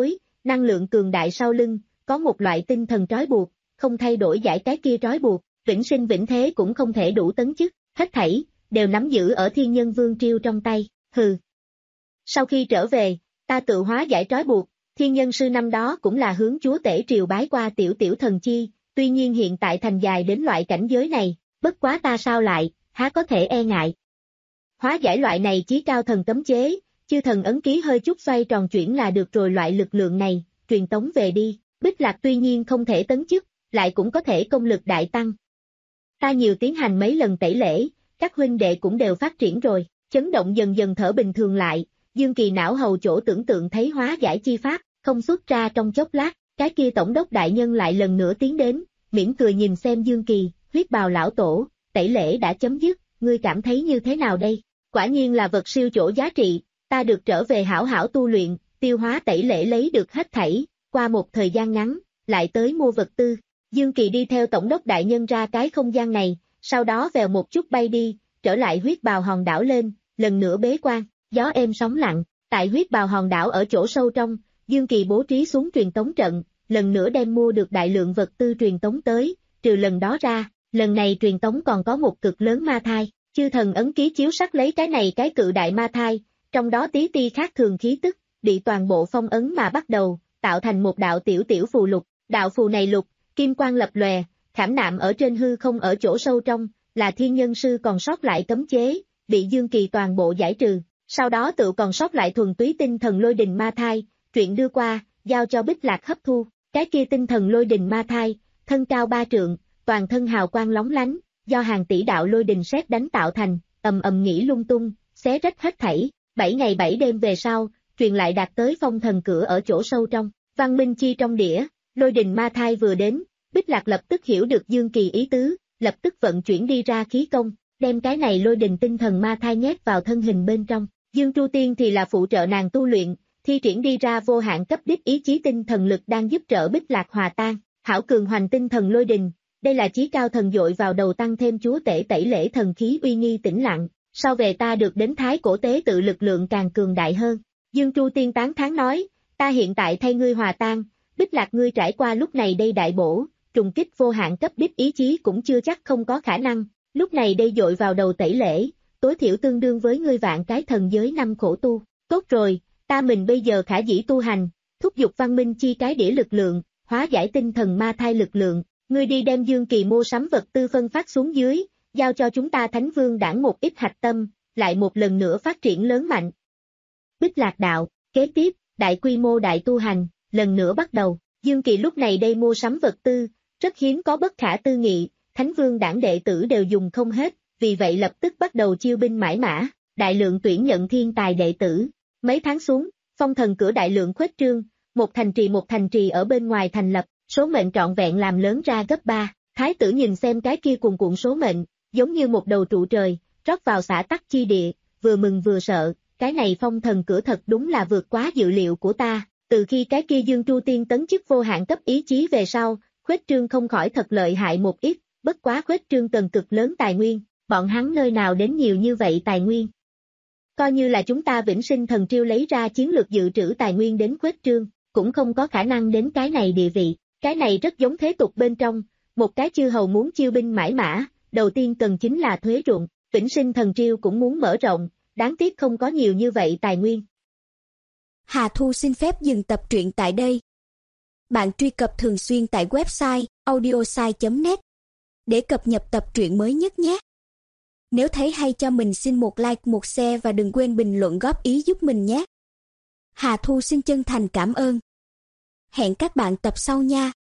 năng lượng cường đại sau lưng, có một loại tinh thần trói buộc, không thay đổi giải cái kia trói buộc, vĩnh sinh vĩnh thế cũng không thể đủ tấn chức, hết thảy, đều nắm giữ ở Thiên Nhân Vương Triêu trong tay, hừ. Sau khi trở về, ta tự hóa giải trói buộc, Thiên Nhân Sư năm đó cũng là hướng chúa tể triều bái qua tiểu tiểu thần chi, tuy nhiên hiện tại thành dài đến loại cảnh giới này, bất quá ta sao lại, há có thể e ngại. Hóa giải loại này chí cao thần cấm chế, chư thần ấn ký hơi chút xoay tròn chuyển là được rồi, loại lực lượng này, truyền tống về đi, Bích Lạc tuy nhiên không thể tấn chức, lại cũng có thể công lực đại tăng. Ta nhiều tiến hành mấy lần tẩy lễ, các huynh đệ cũng đều phát triển rồi, chấn động dần dần thở bình thường lại, Dương Kỳ não hầu chỗ tưởng tượng thấy hóa giải chi pháp, không xuất ra trong chốc lát, cái kia tổng đốc đại nhân lại lần nữa tiến đến, mỉm cười nhìn xem Dương Kỳ, huyết bào lão tổ, tẩy lễ đã chấm dứt, ngươi cảm thấy như thế nào đây? Quả nhiên là vật siêu chỗ giá trị, ta được trở về hảo hảo tu luyện, tiêu hóa tẩy lễ lấy được hết thảy, qua một thời gian ngắn, lại tới mua vật tư. Dương Kỳ đi theo tổng đốc đại nhân ra cái không gian này, sau đó vèo một chút bay đi, trở lại huyết bào hòn đảo lên, lần nữa bế quan, gió êm sóng lặng, tại huyết bào hòn đảo ở chỗ sâu trong, Dương Kỳ bố trí xuống truyền tống trận, lần nữa đem mua được đại lượng vật tư truyền tống tới, trừ lần đó ra, lần này truyền tống còn có một cực lớn ma thai, chư thần ấn ký chiếu sắc lấy cái này cái cự đại ma thai, trong đó tí ti khác thường khí tức, bị toàn bộ phong ấn mà bắt đầu, tạo thành một đạo tiểu tiểu phù lục, đạo phù này lục, kim quang lập lòe, khảm nạm ở trên hư không ở chỗ sâu trong, là Thiên Nhân Sư còn sót lại cấm chế, bị Dương Kỳ toàn bộ giải trừ, sau đó tự còn sót lại thuần túy tinh thần lôi đình ma thai, chuyện đưa qua, giao cho Bích Lạc hấp thu, cái kia tinh thần lôi đình ma thai, thân cao ba trượng, toàn thân hào quang lóng lánh, do hàng tỷ đạo lôi đình sét đánh tạo thành, ầm ầm nghĩ lung tung, xé rách hết thảy, bảy ngày bảy đêm về sau, truyền lại đạt tới phong thần cửa ở chỗ sâu trong, văn minh chi trong đĩa, lôi đình ma thai vừa đến, Bích Lạc lập tức hiểu được Dương Kỳ ý tứ, lập tức vận chuyển đi ra khí công, đem cái này lôi đình tinh thần ma thai nhét vào thân hình bên trong, Dương Tru Tiên thì là phụ trợ nàng tu luyện, thi triển đi ra vô hạn cấp đích ý chí tinh thần lực đang giúp trợ Bích Lạc hòa tan, hảo cường hoành tinh thần lôi đình, đây là chí cao thần dội vào đầu tăng thêm chúa tể tẩy lễ thần khí uy nghi tĩnh lặng, sau về ta được đến thái cổ tế tự lực lượng càng cường đại hơn. Dương Tru Tiên tán thán nói, ta hiện tại thay ngươi hòa tan, Bích Lạc ngươi trải qua lúc này đây đại bổ, trùng kích vô hạn cấp đích ý chí cũng chưa chắc không có khả năng, lúc này đây dội vào đầu tẩy lễ, tối thiểu tương đương với ngươi vạn cái thần giới năm khổ tu, tốt rồi, ta mình bây giờ khả dĩ tu hành, thúc giục văn minh chi cái đĩa lực lượng, hóa giải tinh thần ma thai lực lượng, ngươi đi đem Dương Kỳ mua sắm vật tư phân phát xuống dưới, giao cho chúng ta Thánh Vương đảng một ít hạch tâm, lại một lần nữa phát triển lớn mạnh. Bích Lạc đạo, kế tiếp, đại quy mô đại tu hành, lần nữa bắt đầu, Dương Kỳ lúc này đây mua sắm vật tư, rất hiếm có bất khả tư nghị, Thánh Vương đảng đệ tử đều dùng không hết, vì vậy lập tức bắt đầu chiêu binh mãi mã, đại lượng tuyển nhận thiên tài đệ tử. Mấy tháng xuống, phong thần cửa đại lượng khuếch trương, một thành trì một thành trì ở bên ngoài thành lập, số mệnh trọn vẹn làm lớn ra gấp ba. Thái tử nhìn xem cái kia cuồn cuộn số mệnh, giống như một đầu trụ trời, rót vào xã tắc chi địa, vừa mừng vừa sợ, cái này phong thần cửa thật đúng là vượt quá dự liệu của ta. Từ khi cái kia Dương Tru Tiên tấn chức vô hạn cấp ý chí về sau, khuếch trương không khỏi thật lợi hại một ít, bất quá khuếch trương cần cực lớn tài nguyên, bọn hắn nơi nào đến nhiều như vậy tài nguyên. Coi như là chúng ta Vĩnh Sinh Thần Triêu lấy ra chiến lược dự trữ tài nguyên đến khuếch trương, cũng không có khả năng đến cái này địa vị, cái này rất giống thế tục bên trong, một cái chư hầu muốn chiêu binh mãi mã, đầu tiên cần chính là thuế ruộng, Vĩnh Sinh Thần Triêu cũng muốn mở rộng, đáng tiếc không có nhiều như vậy tài nguyên. Hà Thu xin phép dừng tập truyện tại đây. Bạn truy cập thường xuyên tại website audiosai chấm net để cập nhật tập truyện mới nhất nhé. Nếu thấy hay cho mình xin một like, một share và đừng quên bình luận góp ý giúp mình nhé. Hà Thu xin chân thành cảm ơn. Hẹn các bạn tập sau nha.